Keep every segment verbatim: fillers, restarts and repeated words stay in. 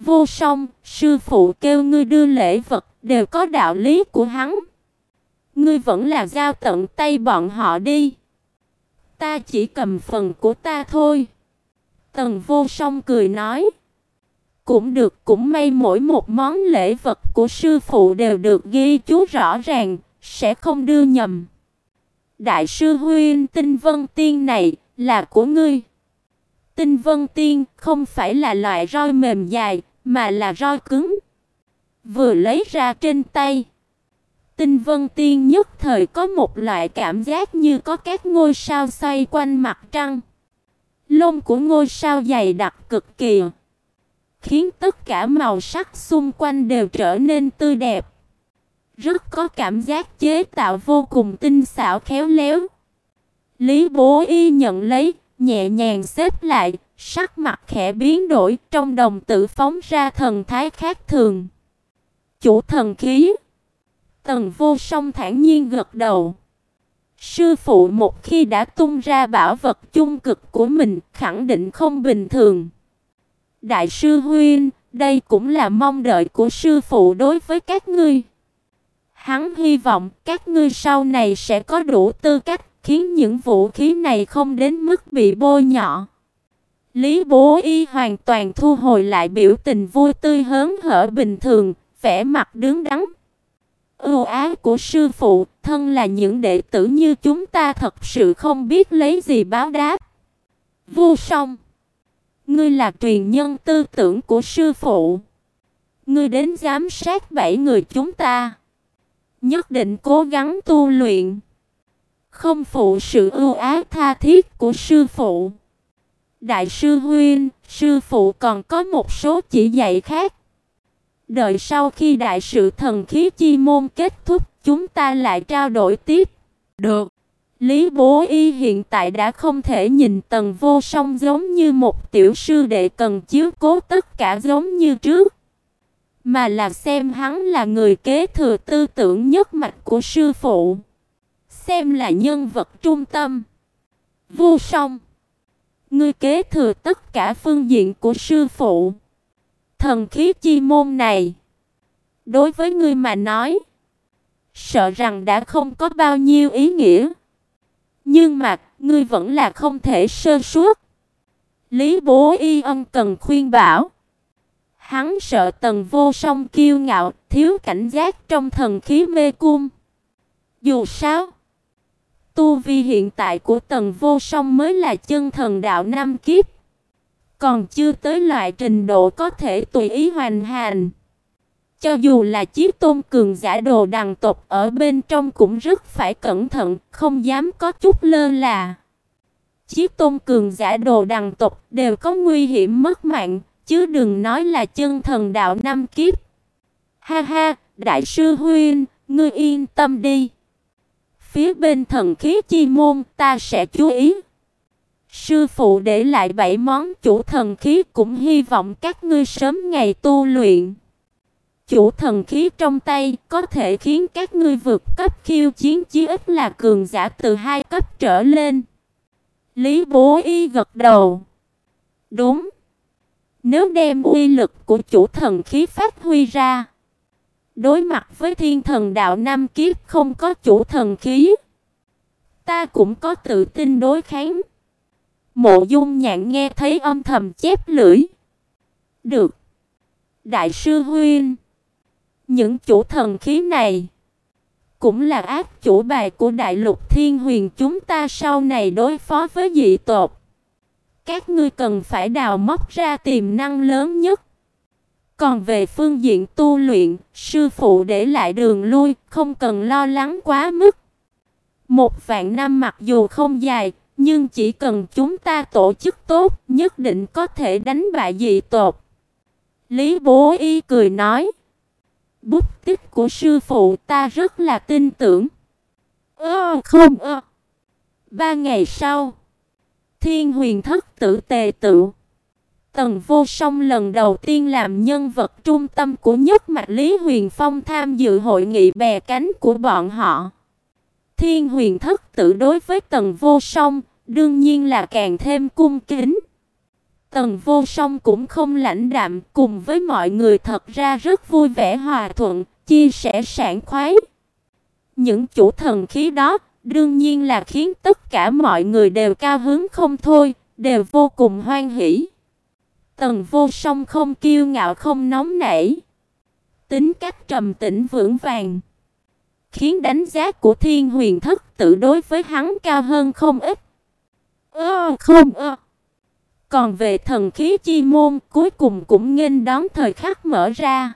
Vô Song, sư phụ kêu ngươi đưa lễ vật, đều có đạo lý của hắn. Ngươi vẫn là giao tận tay bọn họ đi. Ta chỉ cầm phần của ta thôi. Tần Vô Song cười nói. Cũng được, cũng may mỗi một món lễ vật của sư phụ đều được ghi chú rõ ràng, sẽ không đưa nhầm. Đại sư huynh, Tinh Vân Tiên này là của ngươi. Tinh Vân Tiên không phải là loại roi mềm dài, mà là roi cứng. Vừa lấy ra trên tay, Tinh Vân Tiên nhất thời có một loại cảm giác như có các ngôi sao xoay quanh mặt trăng. Lông của ngôi sao dày đặc cực kỳ, khiến tất cả màu sắc xung quanh đều trở nên tươi đẹp. Rất có cảm giác chế tạo vô cùng tinh xảo khéo léo. Lý Bố Y nhận lấy, nhẹ nhàng xếp lại, sắc mặt khẽ biến đổi, trong đồng tử phóng ra thần thái khác thường. Chủ thần khí. Tần Vô Song thản nhiên gật đầu. Sư phụ một khi đã tung ra bảo vật chung cực của mình, khẳng định không bình thường. Đại sư huynh, đây cũng là mong đợi của sư phụ đối với các ngươi. Hắn hy vọng các ngươi sau này sẽ có đủ tư cách, khiến những vũ khí này không đến mức bị bôi nhọ. Lý Bố Y hoàn toàn thu hồi lại biểu tình vui tươi hớn hở bình thường, vẻ mặt đứng đắn. Ưu ái của sư phụ, thân là những đệ tử như chúng ta thật sự không biết lấy gì báo đáp. Vô Song, ngươi là truyền nhân tư tưởng của sư phụ. Ngươi đến giám sát bảy người chúng ta, nhất định cố gắng tu luyện, không phụ sự ưu ái tha thiết của sư phụ. Đại sư huynh, sư phụ còn có một số chỉ dạy khác. Đợi sau khi đại sự thần khí chi môn kết thúc, chúng ta lại trao đổi tiếp. Được. Lý Bố Y hiện tại đã không thể nhìn Tần Vô Song giống như một tiểu sư đệ cần chiếu cố tất cả giống như trước, mà là xem hắn là người kế thừa tư tưởng nhất mạch của sư phụ, xem là nhân vật trung tâm. Vô Song, ngươi kế thừa tất cả phương diện của sư phụ. Thần khí chi môn này, đối với ngươi mà nói, sợ rằng đã không có bao nhiêu ý nghĩa. Nhưng mà, ngươi vẫn là không thể sơ suất. Lý Bố Y ân cần khuyên bảo. Hắn sợ Tần Vô Song kiêu ngạo, thiếu cảnh giác trong thần khí mê cung. Dù sao, tu vi hiện tại của Tần Vô Song mới là chân thần đạo năm kiếp, còn chưa tới loại trình độ có thể tùy ý hoành hành. Cho dù là Chiếc Tôn cường giả Đồ Đằng tộc ở bên trong cũng rất phải cẩn thận, không dám có chút lơ là. Chiếc Tôn cường giả Đồ Đằng tộc đều có nguy hiểm mất mạng, chứ đừng nói là chân thần đạo năm kiếp. Ha ha, đại sư huynh, ngươi yên tâm đi. Phía bên thần khí chi môn ta sẽ chú ý. Sư phụ để lại bảy món chủ thần khí, cũng hy vọng các ngươi sớm ngày tu luyện. Chủ thần khí trong tay có thể khiến các ngươi vượt cấp khiêu chiến chí ít là cường giả từ hai cấp trở lên. Lý Bố Y gật đầu. Đúng. Nếu đem uy lực của chủ thần khí phát huy ra, đối mặt với thiên thần đạo năm kiếp không có chủ thần khí, ta cũng có tự tin đối kháng. Mộ Dung Nhạn nghe thấy âm thầm chép lưỡi. Được. Đại sư huynh, những chủ thần khí này cũng là ác chủ bài của đại lục thiên huyền chúng ta sau này đối phó với dị tộc. Các ngươi cần phải đào móc ra tiềm năng lớn nhất. Còn về phương diện tu luyện, sư phụ để lại đường lui, không cần lo lắng quá mức. Một vạn năm mặc dù không dài, nhưng chỉ cần chúng ta tổ chức tốt, nhất định có thể đánh bại dị tộc. Lý Bố Y cười nói. Bút tích của sư phụ ta rất là tin tưởng. Ơ không ơ. Ba ngày sau, Thiên Huyền Thất Tử tề tựu. Tần Vô Song lần đầu tiên làm nhân vật trung tâm của nhất mạch Lý Huyền Phong tham dự hội nghị bè cánh của bọn họ. Thiên Huyền Thất Tử đối với Tần Vô Song đương nhiên là càng thêm cung kính. Tần Vô Song cũng không lãnh đạm, cùng với mọi người thật ra rất vui vẻ hòa thuận, chia sẻ sảng khoái. Những chủ thần khí đó đương nhiên là khiến tất cả mọi người đều cao hứng không thôi, đều vô cùng hoan hỉ. Tần Vô Song không kiêu ngạo không nóng nảy, tính cách trầm tĩnh vững vàng, khiến đánh giá của Thiên Huyền Thất Tử đối với hắn cao hơn không ít. Ơ không ơ. Còn về thần khí chi môn, cuối cùng cũng nghênh đón thời khắc mở ra.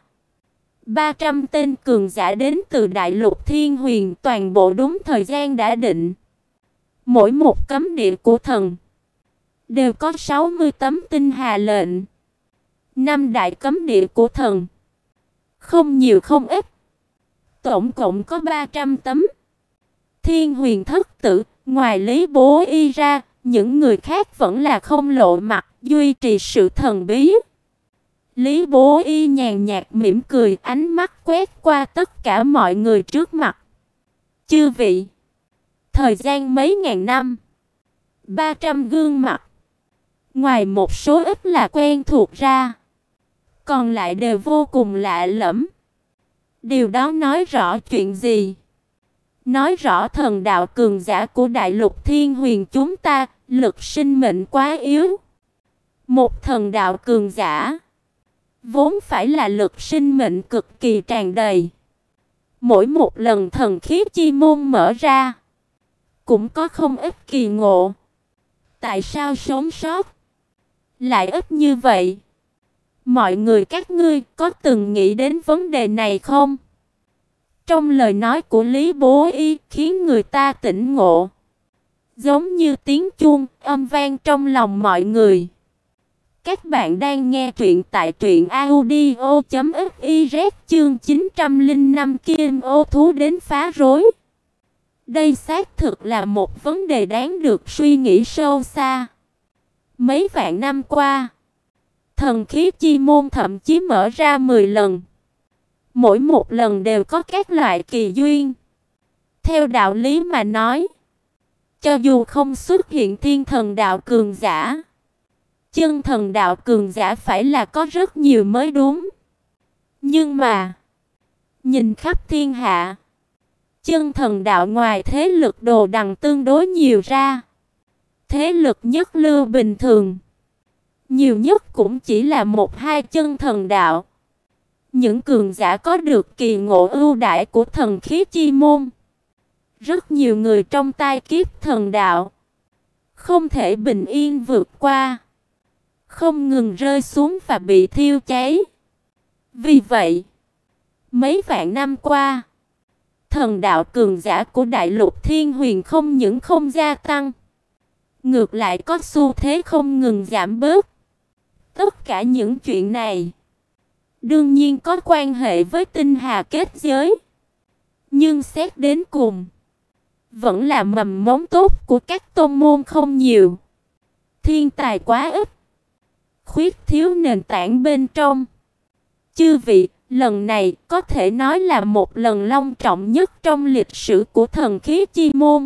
ba trăm tên cường giả đến từ đại lục Thiên Huyền, toàn bộ đúng thời gian đã định. Mỗi một cấm địa của thần đều có sáu mươi tấm tinh hà lệnh. Năm đại cấm địa của thần, không nhiều không ít, tổng cộng có ba trăm tấm. Thiên Huyền Thất Tử, ngoài Lý Bố Y ra, những người khác vẫn là không lộ mặt, duy trì sự thần bí. Lý Bố Y nhàn nhạt mỉm cười, ánh mắt quét qua tất cả mọi người trước mặt. Chư vị, thời gian mấy ngàn năm, ba trăm gương mặt, ngoài một số ít là quen thuộc ra, còn lại đều vô cùng lạ lẫm. Điều đó nói rõ chuyện gì? Nói rõ thần đạo cường giả của đại lục Thiên Huyền chúng ta, lực sinh mệnh quá yếu. Một thần đạo cường giả vốn phải là lực sinh mệnh cực kỳ tràn đầy. Mỗi một lần thần khí chi môn mở ra, cũng có không ít kỳ ngộ. Tại sao sống sót lại ít như vậy? Mọi người các ngươi có từng nghĩ đến vấn đề này không? Trong lời nói của Lý Bố Y khiến người ta tỉnh ngộ, giống như tiếng chuông âm vang trong lòng mọi người. Các bạn đang nghe truyện tại truyện audio chấm fiz chương chín trăm lẻ năm Kim ô thú đến phá rối. Đây xác thực là một vấn đề đáng được suy nghĩ sâu xa. Mấy vạn năm qua, thần khí chi môn thậm chí mở ra mười lần. Mỗi một lần đều có các loại kỳ duyên. Theo đạo lý mà nói, cho dù không xuất hiện thiên thần đạo cường giả, chân thần đạo cường giả phải là có rất nhiều mới đúng. Nhưng mà, nhìn khắp thiên hạ, chân thần đạo ngoài thế lực đồ đằng tương đối nhiều ra. Thế lực nhất lưu bình thường, nhiều nhất cũng chỉ là một hai chân thần đạo. Những cường giả có được kỳ ngộ ưu đãi của thần khí chi môn, rất nhiều người trong tai kiếp thần đạo không thể bình yên vượt qua, không ngừng rơi xuống và bị thiêu cháy. Vì vậy, mấy vạn năm qua, thần đạo cường giả của đại lục Thiên Huyền không những không gia tăng, ngược lại có xu thế không ngừng giảm bớt. Tất cả những chuyện này đương nhiên có quan hệ với tinh hà kết giới, nhưng xét đến cùng, vẫn là mầm mống tốt của các tôn môn không nhiều. Thiên tài quá ít, khuyết thiếu nền tảng bên trong. Chư vị, lần này có thể nói là một lần long trọng nhất trong lịch sử của thần khí chi môn.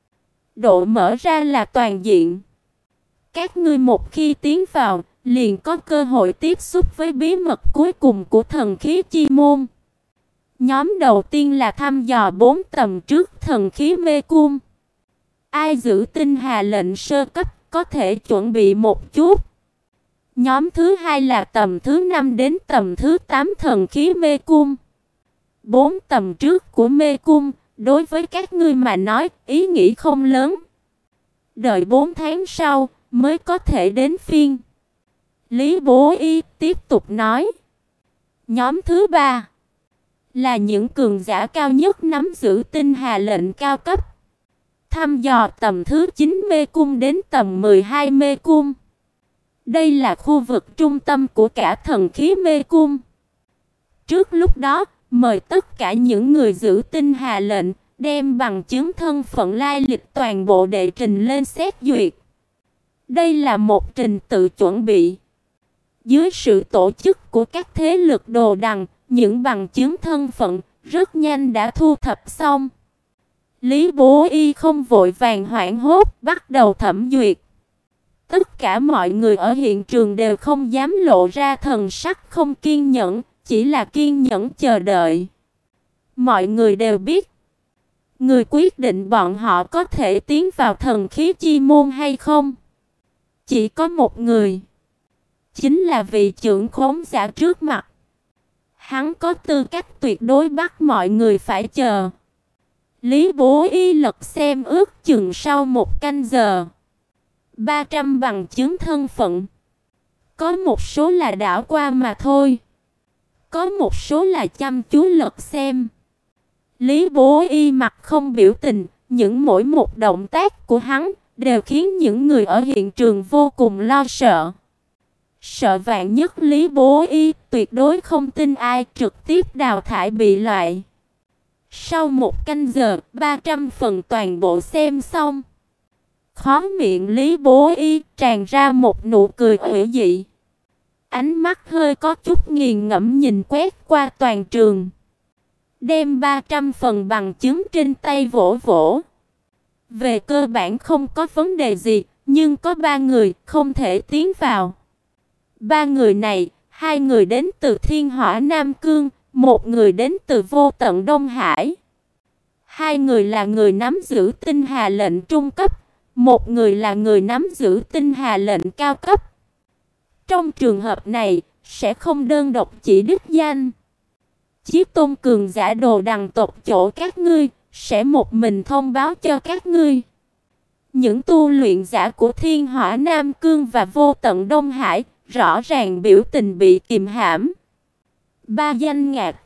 Độ mở ra là toàn diện. Các ngươi một khi tiến vào, liền có cơ hội tiếp xúc với bí mật cuối cùng của thần khí chi môn. Nhóm đầu tiên là thăm dò bốn tầm trước thần khí mê cung. Ai giữ tinh hà lệnh sơ cấp có thể chuẩn bị một chút. Nhóm thứ hai là tầm thứ năm đến tầm thứ tám thần khí mê cung. Bốn tầm trước của mê cung, đối với các ngươi mà nói, ý nghĩ không lớn. Đợi bốn tháng sau mới có thể đến phiên. Lý Bố Y tiếp tục nói. Nhóm thứ ba là những cường giả cao nhất nắm giữ tinh hà lệnh cao cấp. Thăm dò tầm thứ chín mê cung đến tầm mười hai mê cung. Đây là khu vực trung tâm của cả thần khí mê cung. Trước lúc đó, mời tất cả những người giữ tinh hà lệnh đem bằng chứng thân phận lai lịch toàn bộ đệ trình lên xét duyệt. Đây là một trình tự chuẩn bị. Dưới sự tổ chức của các thế lực đồ đằng, những bằng chứng thân phận rất nhanh đã thu thập xong. Lý Bố Y không vội vàng hoảng hốt, bắt đầu thẩm duyệt. Tất cả mọi người ở hiện trường đều không dám lộ ra thần sắc không kiên nhẫn, chỉ là kiên nhẫn chờ đợi. Mọi người đều biết, người quyết định bọn họ có thể tiến vào thần khí chi môn hay không, chỉ có một người, chính là vị trưởng khống giả trước mặt. Hắn có tư cách tuyệt đối bắt mọi người phải chờ. Lý Bố Y lật xem ước chừng sau một canh giờ. ba trăm bằng chứng thân phận. Có một số là đảo qua mà thôi. Có một số là chăm chú lật xem. Lý Bố Y mặt không biểu tình, những mỗi một động tác của hắn đều khiến những người ở hiện trường vô cùng lo sợ. Sợ vạn nhất Lý Bố Y tuyệt đối không tin ai, trực tiếp đào thải bị loại. Sau một canh giờ, ba trăm phần toàn bộ xem xong. Khóe miệng Lý Bố Y tràn ra một nụ cười ủy dị. Ánh mắt hơi có chút nghiền ngẫm nhìn quét qua toàn trường. Đem ba trăm phần bằng chứng trên tay vỗ vỗ. Về cơ bản không có vấn đề gì, nhưng có ba người không thể tiến vào. Ba người này, hai người đến từ Thiên Hỏa Nam Cương, một người đến từ Vô Tận Đông Hải. Hai người là người nắm giữ tinh hà lệnh trung cấp, một người là người nắm giữ tinh hà lệnh cao cấp. Trong trường hợp này, sẽ không đơn độc chỉ đích danh. Chí tôn cường giả đồ đằng tộc chỗ các ngươi, sẽ một mình thông báo cho các ngươi. Những tu luyện giả của Thiên Hỏa Nam Cương và Vô Tận Đông Hải, rõ ràng biểu tình bị kìm hãm. Ba danh ngạc.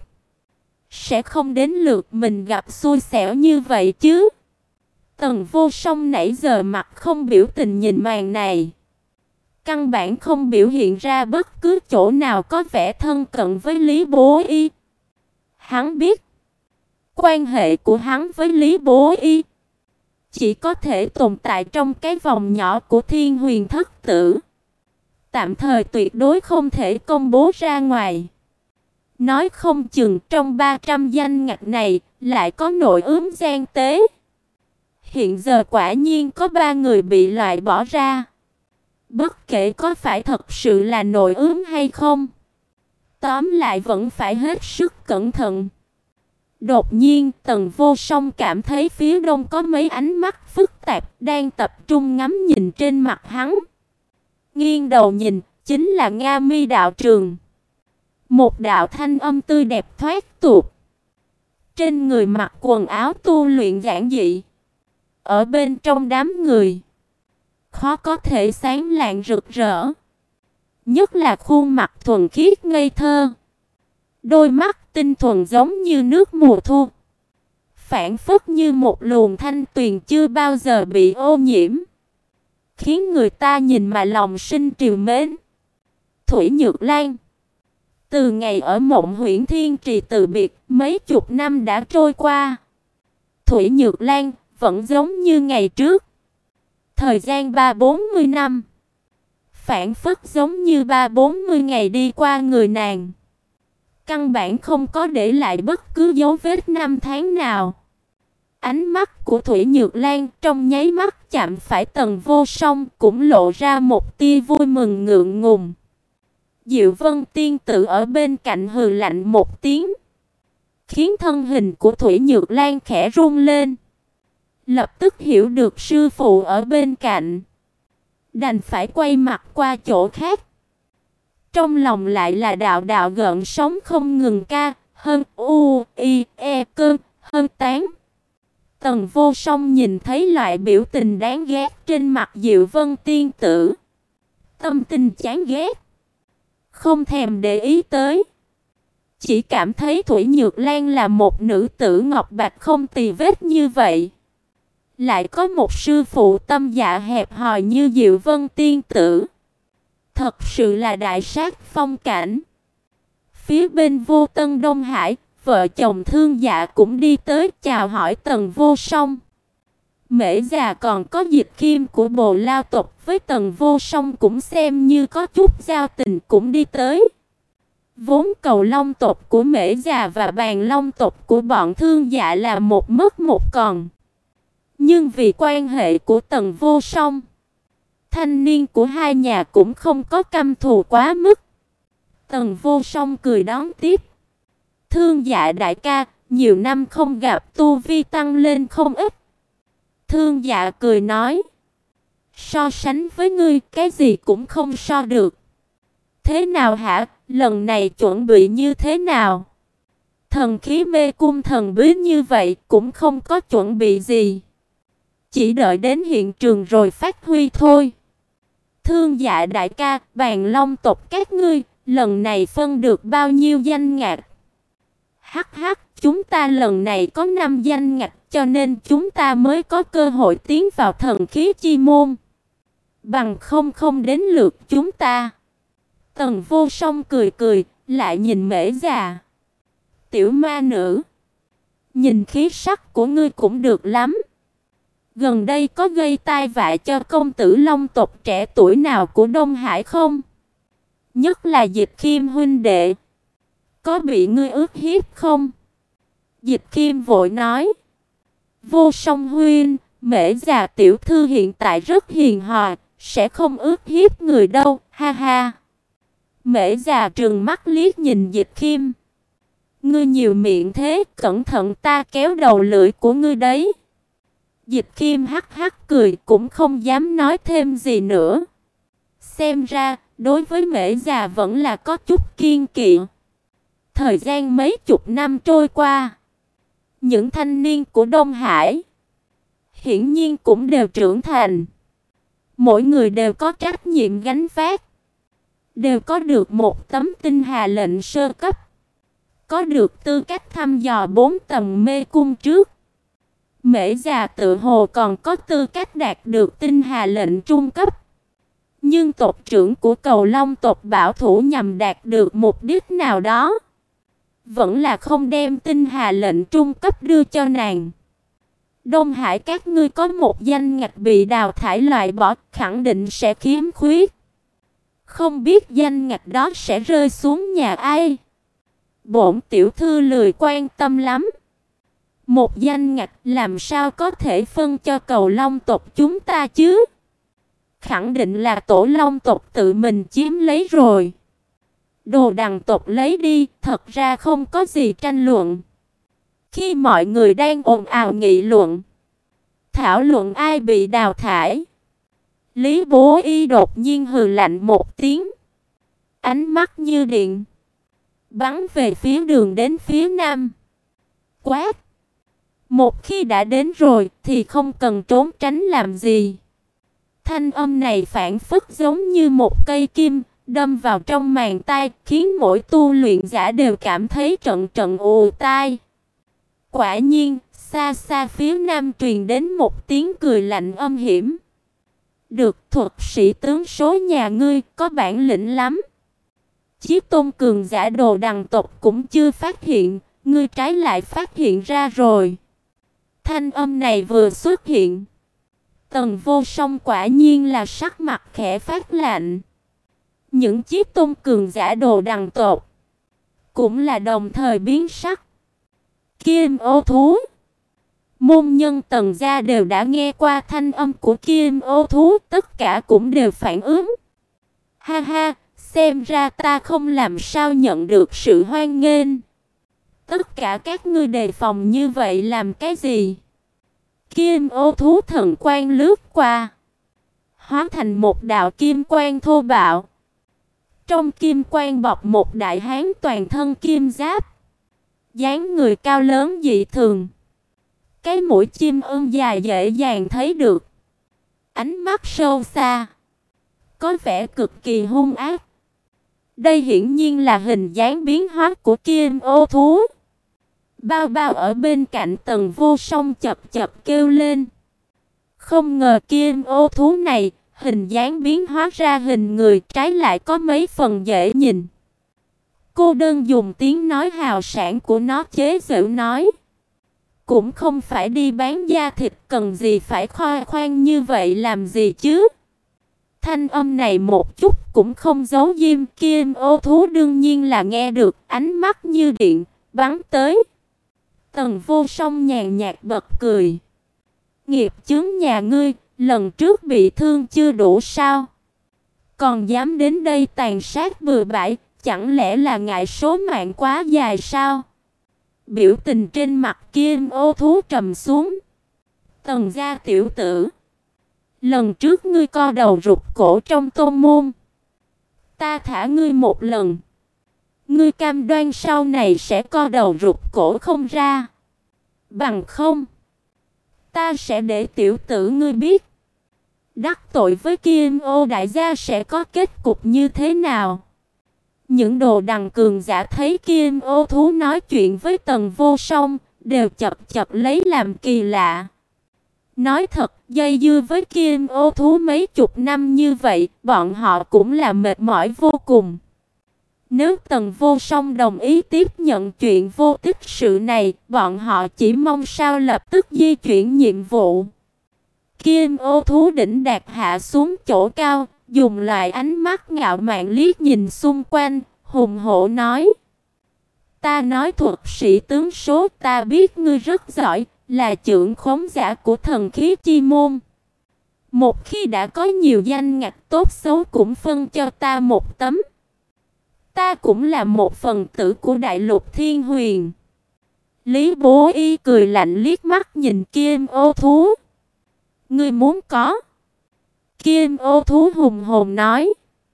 Sẽ không đến lượt mình gặp xui xẻo như vậy chứ. Tần Vô Song nãy giờ mặt không biểu tình nhìn màn này. Căn bản không biểu hiện ra bất cứ chỗ nào có vẻ thân cận với Lý Bố Y. Hắn biết, quan hệ của hắn với Lý Bố Y chỉ có thể tồn tại trong cái vòng nhỏ của Thiên Huyền Thất Tử. Tạm thời tuyệt đối không thể công bố ra ngoài. Nói không chừng trong ba trăm danh ngạch này lại có nội ướm gian tế. Hiện giờ quả nhiên có ba người bị loại bỏ ra. Bất kể có phải thật sự là nội ướm hay không, tóm lại vẫn phải hết sức cẩn thận. Đột nhiên Tần Vô Song cảm thấy phía đông có mấy ánh mắt phức tạp đang tập trung ngắm nhìn trên mặt hắn. Nghiêng đầu nhìn, chính là Nga Mi đạo trường. Một đạo thanh âm tươi đẹp thoát tục. Trên người mặc quần áo tu luyện giản dị. Ở bên trong đám người, khó có thể sáng lạng rực rỡ. Nhất là khuôn mặt thuần khiết ngây thơ. Đôi mắt tinh thuần giống như nước mùa thu. Phảng phất như một luồng thanh tuyền chưa bao giờ bị ô nhiễm. Khiến người ta nhìn mà lòng sinh trìu mến. Thủy Nhược Lan. Từ ngày ở Mộng Huyễn Thiên Trì từ biệt, mấy chục năm đã trôi qua. Thủy Nhược Lan vẫn giống như ngày trước. Thời gian ba bốn mươi năm. Phảng phất giống như ba bốn mươi ngày đi qua người nàng. Căn bản không có để lại bất cứ dấu vết năm tháng nào. Ánh mắt của Thủy Nhược Lan trong nháy mắt chạm phải Tần Vô Song, cũng lộ ra một tia vui mừng ngượng ngùng. Diệu Vân tiên tử ở bên cạnh hừ lạnh một tiếng, khiến thân hình của Thủy Nhược Lan khẽ run lên. Lập tức hiểu được sư phụ ở bên cạnh, đành phải quay mặt qua chỗ khác. Trong lòng lại là đạo đạo gợn sóng không ngừng ca, hơn u i e cơn, hơn tán. Tần Vô Song nhìn thấy loại biểu tình đáng ghét trên mặt Diệu Vân tiên tử, tâm tình chán ghét, không thèm để ý tới. Chỉ cảm thấy Thủy Nhược Lan là một nữ tử ngọc bạch không tì vết như vậy. Lại có một sư phụ tâm dạ hẹp hòi như Diệu Vân tiên tử. Thật sự là đại sát phong cảnh. Phía bên Vô Tân Đông Hải, vợ chồng Thương Dạ cũng đi tới chào hỏi Tần Vô Song. Mễ già còn có Dịch Khiêm của Bồ Lao tộc với Tần Vô Song cũng xem như có chút giao tình cũng đi tới. Vốn Cầu Long tộc của Mễ già và Bàn Long tộc của bọn Thương Dạ là một mất một còn. Nhưng vì quan hệ của Tần Vô Song, Thanh niên của hai nhà cũng không có căm thù quá mức. Tần Vô Song cười đón tiếp. Thương Dạ đại ca, nhiều năm không gặp, tu vi tăng lên không ít. Thương Dạ cười nói. So sánh với ngươi, cái gì cũng không so được. Thế nào hả, lần này chuẩn bị như thế nào? Thần khí mê cung thần bí như vậy cũng không có chuẩn bị gì. Chỉ đợi đến hiện trường rồi phát huy thôi. Thương Dạ đại ca, Bàn Long tộc các ngươi, lần này phân được bao nhiêu danh ngạch? Hắc hắc, chúng ta lần này có năm danh ngạch, cho nên chúng ta mới có cơ hội tiến vào thần khí chi môn. Bằng không không đến lượt chúng ta. Tần Vô Song cười cười, lại nhìn Mễ già. Tiểu ma nữ, nhìn khí sắc của ngươi cũng được lắm. Gần đây có gây tai vạ cho công tử Long tộc trẻ tuổi nào của Đông Hải không? Nhất là Dịch Khiêm huynh đệ, có bị ngươi ức hiếp không? Dịch Khiêm vội nói. Vô Song huynh, Mễ già tiểu thư hiện tại rất hiền hòa, sẽ không ức hiếp người đâu, ha ha. Mễ già trừng mắt liếc nhìn Dịch Khiêm. Ngươi nhiều miệng thế, cẩn thận ta kéo đầu lưỡi của ngươi đấy. Dịch Khiêm hắc hắc cười, cũng không dám nói thêm gì nữa. Xem ra, đối với Mễ già vẫn là có chút kiêng kỵ. Thời gian mấy chục năm trôi qua, những thanh niên của Đông Hải hiển nhiên cũng đều trưởng thành. Mỗi người đều có trách nhiệm gánh vác, đều có được một tấm tinh hà lệnh sơ cấp, có được tư cách thăm dò bốn tầng mê cung trước. Mễ già tự hồ còn có tư cách đạt được tinh hà lệnh trung cấp. Nhưng tộc trưởng của Cầu Long tộc bảo thủ nhằm đạt được mục đích nào đó, vẫn là không đem tinh hà lệnh trung cấp đưa cho nàng. Đông Hải các ngươi có một danh ngạch bị đào thải loại bỏ, khẳng định sẽ khiếm khuyết. Không biết danh ngạch đó sẽ rơi xuống nhà ai? Bổn tiểu thư lười quan tâm lắm. Một danh ngạch làm sao có thể phân cho Cầu Long tộc chúng ta chứ? Khẳng định là Tổ Long tộc tự mình chiếm lấy rồi. Đồ Đằng tộc lấy đi, thật ra không có gì tranh luận. Khi mọi người đang ồn ào nghị luận, thảo luận ai bị đào thải, Lý Bố Y đột nhiên hừ lạnh một tiếng, ánh mắt như điện bắn về phía đường đến phía nam, quát: một khi đã đến rồi thì không cần trốn tránh làm gì. Thanh âm này phảng phất giống như một cây kim đâm vào trong màng tai, khiến mỗi tu luyện giả đều cảm thấy trận trận ù tai. Quả nhiên, xa xa phía nam truyền đến một tiếng cười lạnh âm hiểm. Được, thuật sĩ tướng số nhà ngươi có bản lĩnh lắm. Chí tôn cường giả Đồ Đằng tộc cũng chưa phát hiện, ngươi trái lại phát hiện ra rồi. Thanh âm này vừa xuất hiện, Tần Vô Song quả nhiên là sắc mặt khẽ phát lạnh. Những chiếc tôn cường giả Đồ Đằng tộc cũng là đồng thời biến sắc. Kim ô thú, môn nhân Tần gia đều đã nghe qua thanh âm của Kim ô thú, tất cả cũng đều phản ứng. Ha ha, xem ra ta không làm sao nhận được sự hoan nghênh. Tất cả các ngươi đề phòng như vậy làm cái gì? Kim ô thú thần quang lướt qua, hóa thành một đạo kim quang thô bạo. Trong kim quang bọc một đại hán toàn thân kim giáp, dáng người cao lớn dị thường. Cái mũi chim ưng dài dễ dàng thấy được, ánh mắt sâu xa, có vẻ cực kỳ hung ác. Đây hiển nhiên là hình dáng biến hóa của Kim ô thú. Bao Bao ở bên cạnh Tần Vô Song chập chập kêu lên. Không ngờ Kim ô thú này, hình dáng biến hóa ra hình người, trái lại có mấy phần dễ nhìn. Cô đơn dùng tiếng nói hào sảng của nó chế giễu nói. Cũng không phải đi bán da thịt, cần gì phải khoe khoang như vậy làm gì chứ? Thanh âm này một chút cũng không giấu diêm, Kim ô thú đương nhiên là nghe được, ánh mắt như điện bắn tới. Tần Vô Song nhàn nhạt bật cười. Nghiệp chướng nhà ngươi, Lần trước bị thương chưa đủ sao? Còn dám đến đây tàn sát bừa bãi, chẳng lẽ là ngại số mạng quá dài sao? Biểu tình trên mặt Kim Ô thú trầm xuống. Tần gia tiểu tử, lần trước ngươi co đầu rụt cổ trong tôn môn, ta thả ngươi một lần. Ngươi cam đoan sau này sẽ co đầu rụt cổ không ra. Bằng không, ta sẽ để tiểu tử ngươi biết đắc tội với Kim Ô đại gia sẽ có kết cục như thế nào. Những đồ đằng cường giả thấy Kim Ô thú nói chuyện với Tần Vô Song, đều chập chập lấy làm kỳ lạ. Nói thật, dây dưa với Kim Ô thú mấy chục năm như vậy, bọn họ cũng là mệt mỏi vô cùng. Nếu Tần Vô Song đồng ý tiếp nhận chuyện vô tích sự này, bọn họ chỉ mong sao lập tức di chuyển nhiệm vụ. Kim Ô thú đỉnh đạt hạ xuống chỗ cao, dùng loại ánh mắt ngạo mạn liếc nhìn xung quanh, hùng hổ nói: Ta nói thuật sĩ tướng số, ta biết ngươi rất giỏi, là trưởng khống giả của thần khí chi môn. Một khi đã có nhiều danh ngạch, tốt xấu cũng phân cho ta một tấm. Ta cũng là một phần tử của đại lục thiên huyền. Lý Bố Y cười lạnh liếc mắt nhìn Kim Ô thú. Ngươi muốn có? Kim Ô thú hùng hồn nói.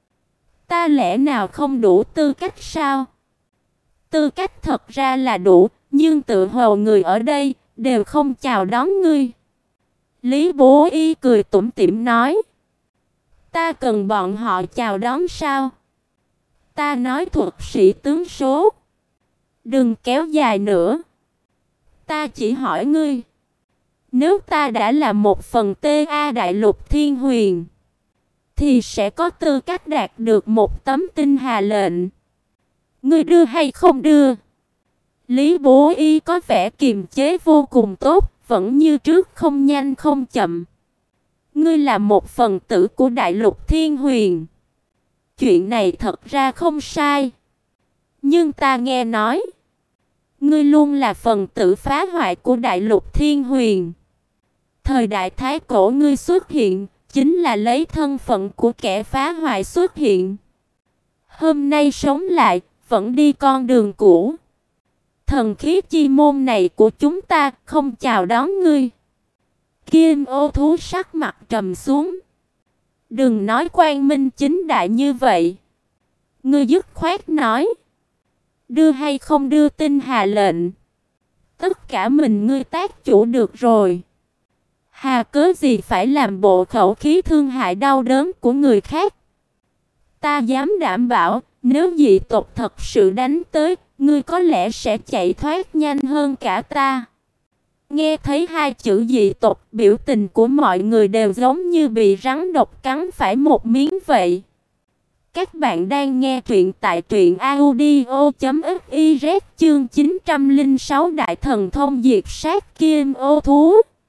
Ta lẽ nào không đủ tư cách sao? Tư cách thật ra là đủ, nhưng tự hồ người ở đây đều không chào đón ngươi. Lý Bố Y cười tủm tỉm nói. Ta cần bọn họ chào đón sao? Ta nói thuật sĩ tướng số. Đừng kéo dài nữa. Ta chỉ hỏi ngươi. Nếu ta đã là một phần tê a đại lục thiên huyền, thì sẽ có tư cách đạt được một tấm tinh hà lệnh. Ngươi đưa hay không đưa? Lý Bố Y có vẻ kiềm chế vô cùng tốt, vẫn như trước không nhanh không chậm. Ngươi là một phần tử của đại lục thiên huyền. Chuyện này thật ra không sai. Nhưng ta nghe nói, ngươi luôn là phần tử phá hoại của đại lục thiên huyền. Thời đại Thái Cổ ngươi xuất hiện, chính là lấy thân phận của kẻ phá hoại xuất hiện. Hôm nay sống lại, vẫn đi con đường cũ. Thần khí chi môn này của chúng ta không chào đón ngươi. Kim Ô thú sắc mặt trầm xuống. Đừng nói quang minh chính đại như vậy. Ngươi dứt khoát nói. Đưa hay không đưa tinh hà lệnh. Tất cả mình ngươi tác chủ được rồi. Hà cớ gì phải làm bộ khẩu khí thương hại đau đớn của người khác. Ta dám đảm bảo, nếu dị tộc thật sự đánh tới, ngươi có lẽ sẽ chạy thoát nhanh hơn cả ta. Nghe thấy hai chữ dị tộc, biểu tình của mọi người đều giống như bị rắn độc cắn phải một miếng vậy. Các bạn đang nghe truyện tại truyện audio chấm fiz chương chín trăm lẻ sáu Đại thần thông diệt sát Kim Ô thú.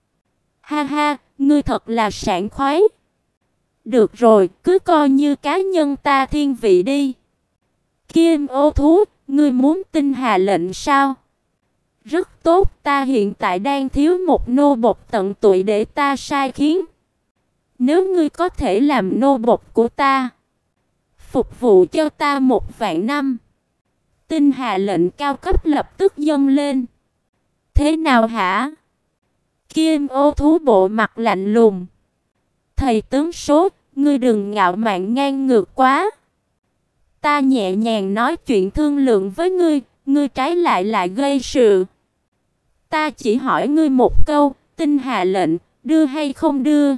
Ha ha, ngươi thật là sảng khoái. Được rồi, cứ coi như cá nhân ta thiên vị đi. Kim Ô thú, ngươi muốn tinh hà lệnh sao? Rất tốt, ta hiện tại đang thiếu một nô bộc tận tụy để ta sai khiến. Nếu ngươi có thể làm nô bộc của ta, phục vụ cho ta một vạn năm, tinh hà lệnh cao cấp lập tức dâng lên. Thế nào hả? Kim Ô thú bộ mặt lạnh lùng. Thầy tướng số, ngươi đừng ngạo mạn ngang ngược quá. Ta nhẹ nhàng nói chuyện thương lượng với ngươi, ngươi trái lại lại gây sự. Ta chỉ hỏi ngươi một câu, tinh hà lệnh, đưa hay không đưa?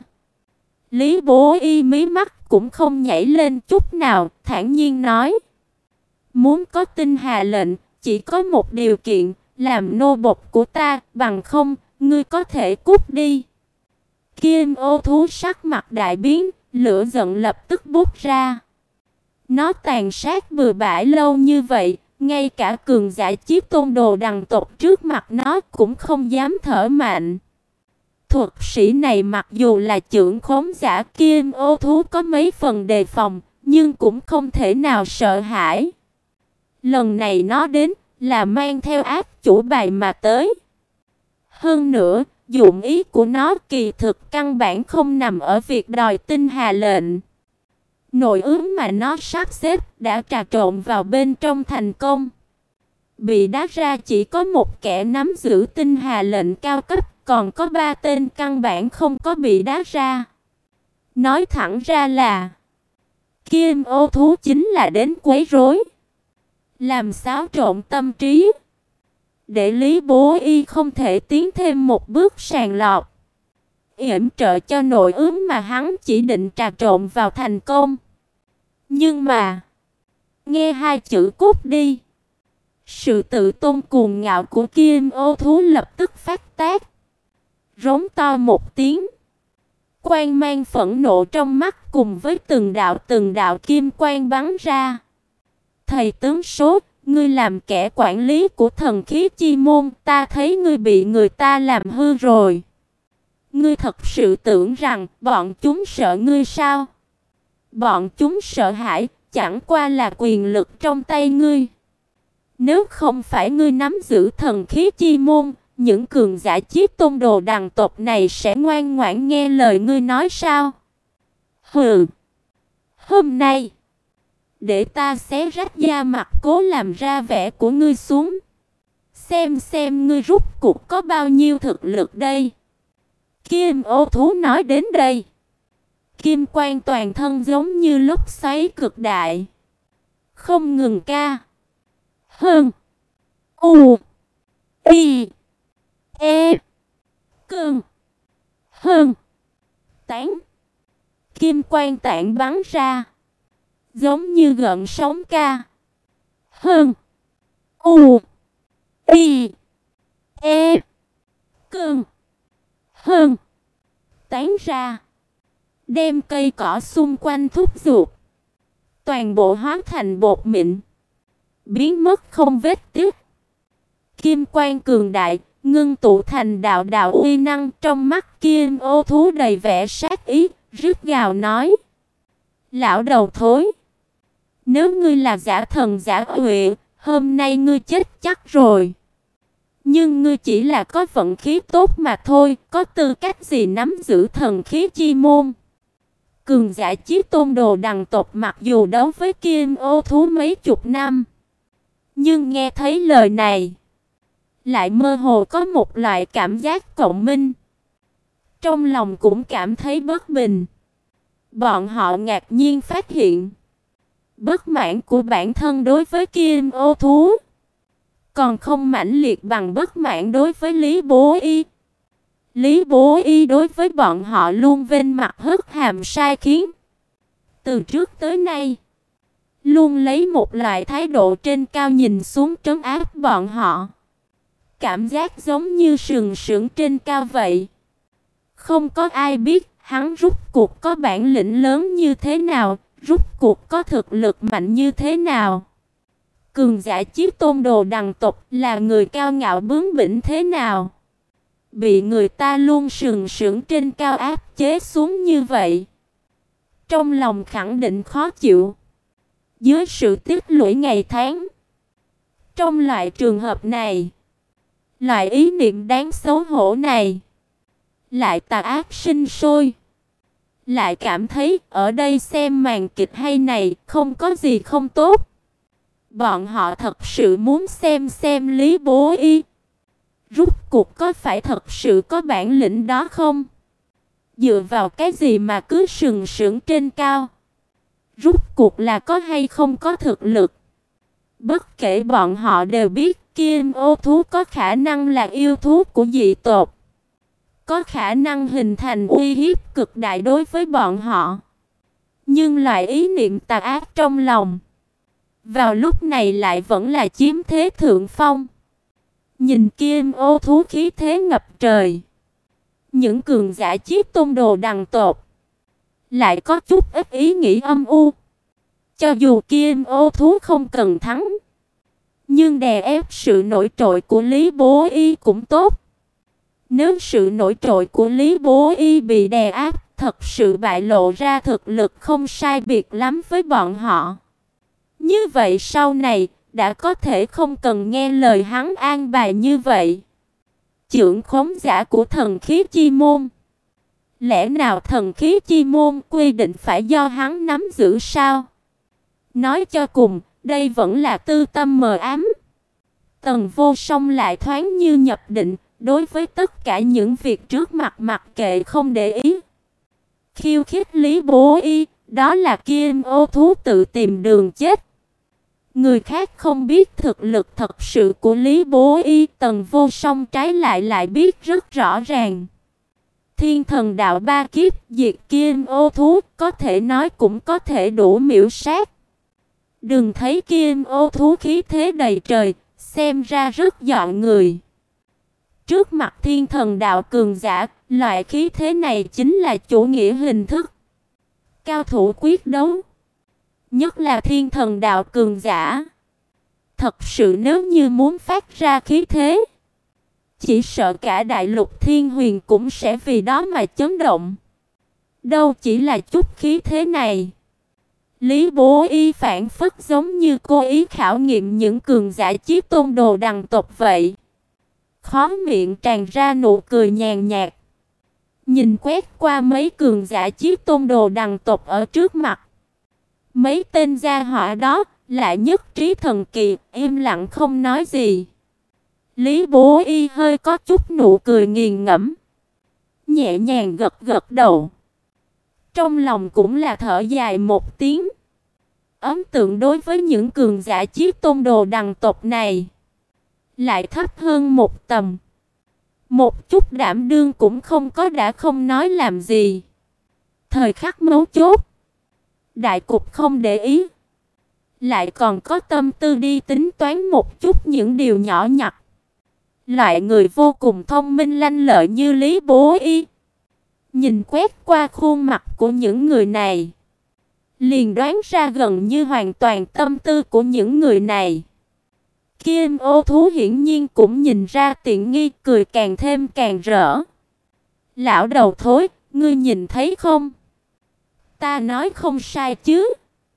Lý Bố Y mí mắt cũng không nhảy lên chút nào, thản nhiên nói. Muốn có tinh hà lệnh, chỉ có một điều kiện, làm nô bộc của ta, bằng không, ngươi có thể cút đi. Kim Ô thú sắc mặt đại biến, lửa giận lập tức bút ra. Nó tàn sát bừa bãi lâu như vậy, ngay cả cường giả Chiếc Tôn Đồ đằng tộc trước mặt nó cũng không dám thở mạnh. Thuật sĩ này mặc dù là trưởng khống giả, Kim Ô thú có mấy phần đề phòng, nhưng cũng không thể nào sợ hãi. Lần này nó đến là mang theo ác chủ bài mà tới. Hơn nữa, Dụng ý của nó kỳ thực căn bản không nằm ở việc đòi tinh hà lệnh. Nội ứng mà nó sắp xếp đã trà trộn vào bên trong thành công. Bị đá ra chỉ có một kẻ nắm giữ tinh hà lệnh cao cấp, còn có ba tên căn bản không có bị đá ra. Nói thẳng ra là Kim ô thú chính là đến quấy rối, làm xáo trộn tâm trí, để Lý Bố Y không thể tiến thêm một bước sàng lọc, yểm trợ cho nội ứng mà hắn chỉ định trà trộn vào thành công. Nhưng mà, nghe hai chữ cút đi, sự tự tôn cuồng ngạo của Kim ô thú lập tức phát tác, rống to một tiếng. Quang mang phẫn nộ trong mắt cùng với từng đạo từng đạo kim quang bắn ra. Thầy tướng số, ngươi làm kẻ quản lý của thần khí chi môn, ta thấy ngươi bị người ta làm hư rồi. Ngươi thật sự tưởng rằng bọn chúng sợ ngươi sao? Bọn chúng sợ hãi, chẳng qua là quyền lực trong tay ngươi. Nếu không phải ngươi nắm giữ thần khí chi môn, những cường giả Chí Tôn đồ đằng tộc này sẽ ngoan ngoãn nghe lời ngươi nói sao? Hừ. Hôm nay, để ta xé rách da mặt cố làm ra vẻ của ngươi xuống. Xem xem ngươi rút cuộc có bao nhiêu thực lực đây. Kim ô thú nói đến đây. Kim quang toàn thân giống như lốc xoáy cực đại. Không ngừng ca. Hơn. U. Y. E. Cơn. Hơn. Tán. Kim quang tản bắn ra. Giống như gợn sóng ca. Hơn. U. Y. E. Cơn. Hơn. Tán ra. Đem cây cỏ xung quanh thúc giục. Toàn bộ hóa thành bột mịn. Biến mất không vết tích. Kim quang cường đại, ngưng tụ thành đạo đạo uy năng, trong mắt Kim ô thú đầy vẻ sát ý, rít gào nói: Lão đầu thối, nếu ngươi là giả thần giả huệ, hôm nay ngươi chết chắc rồi. Nhưng ngươi chỉ là có vận khí tốt mà thôi, có tư cách gì nắm giữ thần khí chi môn? Cường giả Chí Tôn đồ đằng tộc mặc dù đấu với Kim ô thú mấy chục năm, nhưng nghe thấy lời này, lại mơ hồ có một loại cảm giác cộng minh. Trong lòng cũng cảm thấy bất bình. Bọn họ ngạc nhiên phát hiện, bất mãn của bản thân đối với Kim ô thú còn không mãnh liệt bằng bất mãn đối với Lý Bố Y. Lý Bố Y đối với bọn họ luôn vênh mặt hất hàm sai khiến. Từ trước tới nay, luôn lấy một loại thái độ trên cao nhìn xuống trấn áp bọn họ. Cảm giác giống như sừng sững trên cao vậy. Không có ai biết hắn rút cuộc có bản lĩnh lớn như thế nào, rút cuộc có thực lực mạnh như thế nào. Cường giả Chí Tôn đồ đằng tộc là người cao ngạo bướng bỉnh thế nào. Bị người ta luôn sừng sững trên cao áp chế xuống như vậy, trong lòng khẳng định khó chịu. Dưới sự tích lũy ngày tháng, trong loại trường hợp này, loại ý niệm đáng xấu hổ này lại tà ác sinh sôi. Lại cảm thấy ở đây xem màn kịch hay này không có gì không tốt. Bọn họ thật sự muốn xem xem Lý Bố Y rút cuộc có phải thật sự có bản lĩnh đó không? Dựa vào cái gì mà cứ sừng sững trên cao? Rút cuộc là có hay không có thực lực? Bất kể, bọn họ đều biết Kim ô thú có khả năng là yêu thú của dị tộc, có khả năng hình thành uy hiếp cực đại đối với bọn họ. Nhưng loại ý niệm tà ác trong lòng vào lúc này lại vẫn là chiếm thế thượng phong. Nhìn Kim ô thú khí thế ngập trời, những cường giả Chí Tôn đồ đằng tộc lại có chút ít ý nghĩ âm u. Cho dù Kim ô thú không cần thắng, nhưng đè ép sự nổi trội của Lý Bố Y cũng tốt. Nếu sự nổi trội của Lý Bố Y bị đè áp, thật sự bại lộ ra thực lực không sai biệt lắm với bọn họ, như vậy sau này đã có thể không cần nghe lời hắn an bài như vậy. Trưởng khống giả của thần khí chi môn. Lẽ nào thần khí chi môn quy định phải do hắn nắm giữ sao? Nói cho cùng, đây vẫn là tư tâm mờ ám. Tần Vô Song lại thoáng như nhập định, đối với tất cả những việc trước mặt mặc kệ không để ý. Khiêu khích Lý Bố Y, đó là Kim Ô thú tự tìm đường chết. Người khác không biết thực lực thật sự của Lý Bố Y, Tần Vô Song trái lại lại biết rất rõ ràng. Thiên thần đạo ba kiếp diệt Kim Ô thú, có thể nói cũng có thể đủ miểu sát. Đừng thấy Kim Ô thú khí thế đầy trời, xem ra rất dọa người. Trước mặt thiên thần đạo cường giả, loại khí thế này chính là chủ nghĩa hình thức. Cao thủ quyết đấu, nhất là thiên thần đạo cường giả, thật sự nếu như muốn phát ra khí thế, chỉ sợ cả đại lục thiên huyền cũng sẽ vì đó mà chấn động. Đâu chỉ là chút khí thế này. Lý Bố Y phản phất giống như cố ý khảo nghiệm những cường giả Chí Tôn Đồ Đằng tộc vậy. Khóe miệng tràn ra nụ cười nhàn nhạt. Nhìn quét qua mấy cường giả Chí Tôn Đồ Đằng tộc ở trước mặt. Mấy tên gia hỏa đó lại nhất trí thần kỳ, im lặng không nói gì. Lý Bố Y hơi có chút nụ cười nghiền ngẫm, nhẹ nhàng gật gật đầu. Trong lòng cũng là thở dài một tiếng. Ấn tượng đối với những cường giả Chí Tôn Đồ Đằng tộc này lại thấp hơn một tầm. Một chút đảm đương cũng không có, đã không nói làm gì. Thời khắc mấu chốt, đại cục không để ý, lại còn có tâm tư đi tính toán một chút những điều nhỏ nhặt. Loại người vô cùng thông minh lanh lợi như Lý Bố Y, nhìn quét qua khuôn mặt của những người này, liền đoán ra gần như hoàn toàn tâm tư của những người này. Kim Ô thú hiển nhiên cũng nhìn ra tiện nghi, cười càng thêm càng rỡ. Lão đầu thối, ngươi nhìn thấy không? Ta nói không sai chứ?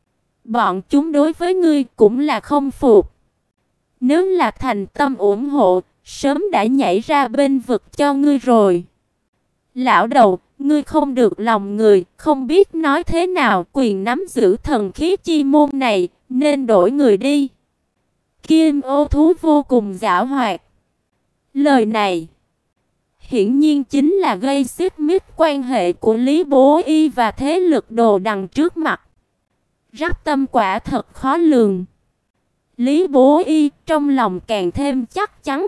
Bọn chúng đối với ngươi cũng là không phục. Nếu là thành tâm ủng hộ, sớm đã nhảy ra bên vực cho ngươi rồi. Lão đầu, ngươi không được lòng người, không biết nói thế nào, quyền nắm giữ thần khí chi môn này, nên đổi người đi. Kim Ô thú vô cùng giảo hoạt. Lời này hiển nhiên chính là gây xích mích quan hệ của Lý Bố Y và thế lực Đồ Đằng trước mặt. Rắc tâm quả thật khó lường. Lý Bố Y trong lòng càng thêm chắc chắn.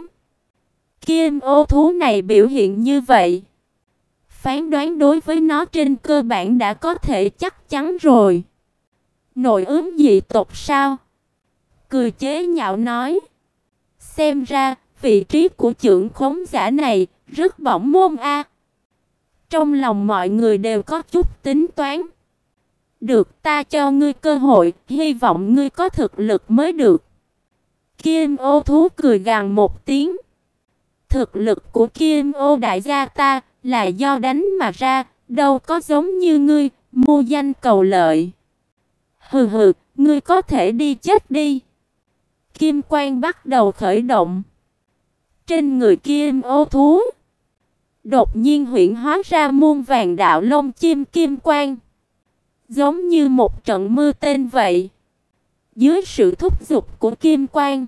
Kim Ô thú này biểu hiện như vậy, phán đoán đối với nó trên cơ bản đã có thể chắc chắn rồi. Nội ứng dị tộc sao? Cười chế nhạo nói. Xem ra vị trí của trưởng khống giả này rất bỏng môn a. Trong lòng mọi người đều có chút tính toán. Được, ta cho ngươi cơ hội, hy vọng ngươi có thực lực mới được. Kim Ô thú cười gằn một tiếng. Thực lực của Kim Ô đại gia ta là do đánh mà ra, đâu có giống như ngươi, mua danh cầu lợi. Hừ hừ, ngươi có thể đi chết đi. Kim quang bắt đầu khởi động. Trên người Kim Ô thú đột nhiên huyễn hóa ra muôn vàng đạo lông chim kim quang, giống như một trận mưa tên vậy. Dưới sự thúc giục của kim quang,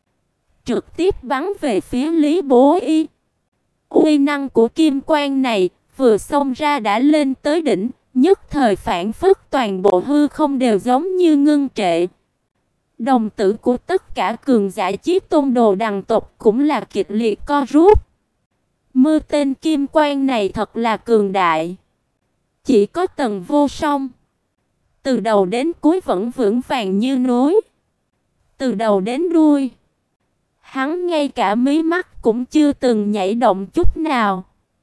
trực tiếp bắn về phía Lý Bố Y. Uy năng của kim quang này vừa xông ra đã lên tới đỉnh, nhất thời phản phất toàn bộ hư không đều giống như ngưng trệ. Đồng tử của tất cả cường giả Chí Tôn Đồ Đằng tộc cũng là kịch liệt co rút. Mưa tên kim quang này thật là cường đại. Chỉ có Tần Vô Song, từ đầu đến cuối vẫn vững vàng như núi. Từ đầu đến đuôi, hắn ngay cả mí mắt cũng chưa từng nhảy động chút nào.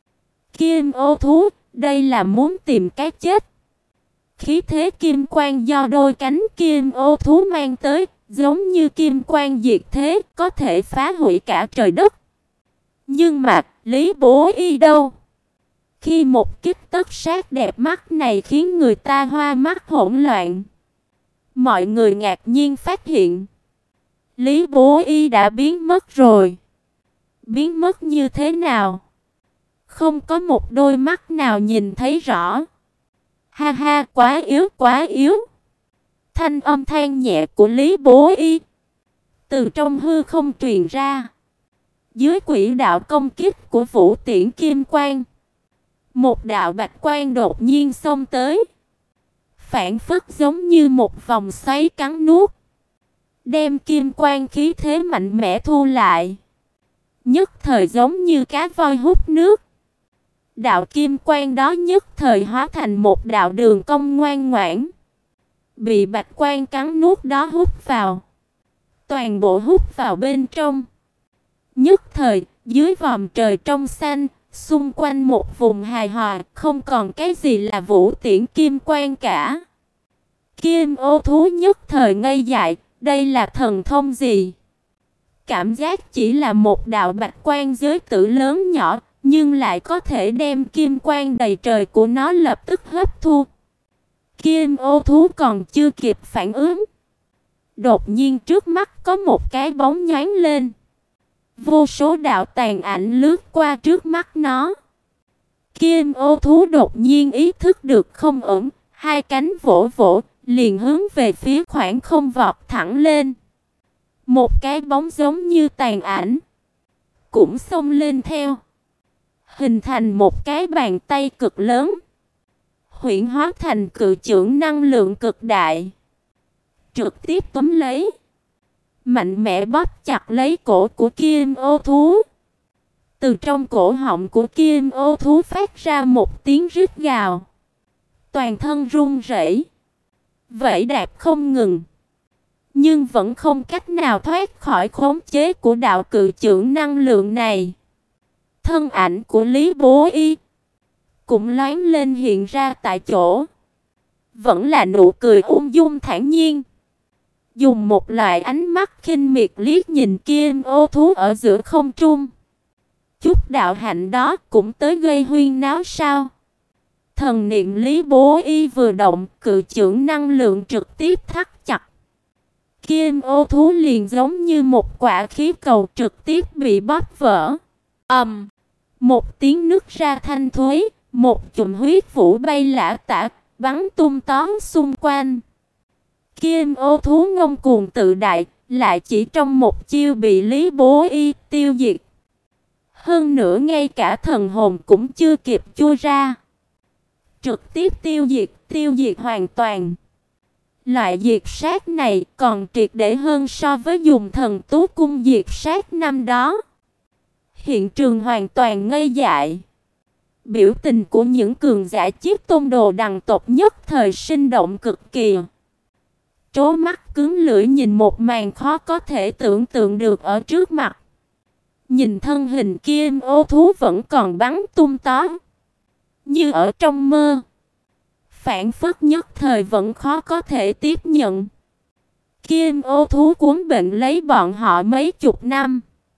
Kim Ô thú, đây là muốn tìm cái chết. Khí thế kim quang do đôi cánh Kim Ô thú mang tới, giống như kim quang diệt thế, có thể phá hủy cả trời đất. Nhưng mà, Lý Bố Y đâu? Khi một kích tất sát đẹp mắt này khiến người ta hoa mắt hỗn loạn. Mọi người ngạc nhiên phát hiện Lý Bố Y đã biến mất rồi. Biến mất như thế nào? Không có một đôi mắt nào nhìn thấy rõ. Ha ha, quá yếu, quá yếu. Thanh âm than nhẹ của Lý Bố Y từ trong hư không truyền ra. Dưới quỹ đạo công kích của Vũ Tiễn Kim Quang, một đạo bạch quang đột nhiên xông tới, phảng phất giống như một vòng xoáy cắn nuốt, đem kim quang khí thế mạnh mẽ thu lại. Nhất thời giống như cá voi hút nước. Đạo kim quang đó nhất thời hóa thành một đạo đường cong ngoan ngoãn, bị bạch quang cắn nuốt đó hút vào, toàn bộ hút vào bên trong. Nhất thời, dưới vòm trời trong xanh, xung quanh một vùng hài hòa, không còn cái gì là Vũ Tiễn Kim Quang cả. Kim ô thú nhất thời ngây dại, đây là thần thông gì? Cảm giác chỉ là một đạo bạch quang giới tử lớn nhỏ, nhưng lại có thể đem kim quang đầy trời của nó lập tức hấp thu. Kim ô thú còn chưa kịp phản ứng, đột nhiên trước mắt có một cái bóng nhoáng lên. Vô số đạo tàn ảnh lướt qua trước mắt nó. Kim ô thú đột nhiên ý thức được không ổn, hai cánh vỗ vỗ, liền hướng về phía khoảng không vọt thẳng lên. Một cái bóng giống như tàn ảnh cũng xông lên theo, hình thành một cái bàn tay cực lớn, huyễn hóa thành cự chưởng năng lượng cực đại, trực tiếp túm lấy, mạnh mẽ bóp chặt lấy cổ của Kim ô thú. Từ trong cổ họng của Kim ô thú phát ra một tiếng rít gào, toàn thân run rẩy, vẫy đạp không ngừng, nhưng vẫn không cách nào thoát khỏi khống chế của đạo cự chưởng năng lượng này. Thân ảnh của Lý Bố Y cũng loáng lên hiện ra tại chỗ, vẫn là nụ cười ung dung thản nhiên, dùng một loại ánh mắt khinh miệt liếc nhìn Kim ô thú ở giữa không trung. Chút đạo hạnh đó cũng tới gây huyên náo sao? Thần niệm Lý Bố Y vừa động, cự chưởng năng lượng trực tiếp thắt chặt. Kim ô thú liền giống như một quả khí cầu trực tiếp bị bóp vỡ. Ầm, um, một tiếng nứt ra thanh thúy, một chùm huyết vũ bay lả tả, bắn tung tóe xung quanh. Kim ô thú ngông cuồng tự đại, lại chỉ trong một chiêu bị Lý Bố Y tiêu diệt. Hơn nữa ngay cả thần hồn cũng chưa kịp chui ra, trực tiếp tiêu diệt, tiêu diệt hoàn toàn. Loại diệt sát này còn triệt để hơn so với dùng thần tú cung diệt sát năm đó. Hiện trường hoàn toàn ngây dại. Biểu tình của những cường giả chiếc tôn đồ đằng tộc nhất thời sinh động cực kỳ. Trố mắt cứng lưỡi nhìn một màn khó có thể tưởng tượng được ở trước mặt. Nhìn thân hình Kim ô thú vẫn còn bắn tung tóe, như ở trong mơ. Phản phất nhất thời vẫn khó có thể tiếp nhận. Kim ô thú cuốn bệnh lấy bọn họ mấy chục năm.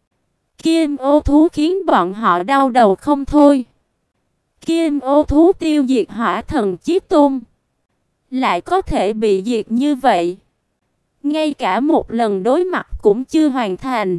Kim ô thú khiến bọn họ đau đầu không thôi. Kim ô thú tiêu diệt hỏa thần Chí Tôn, lại có thể bị diệt như vậy. Ngay cả một lần đối mặt cũng chưa hoàn thành.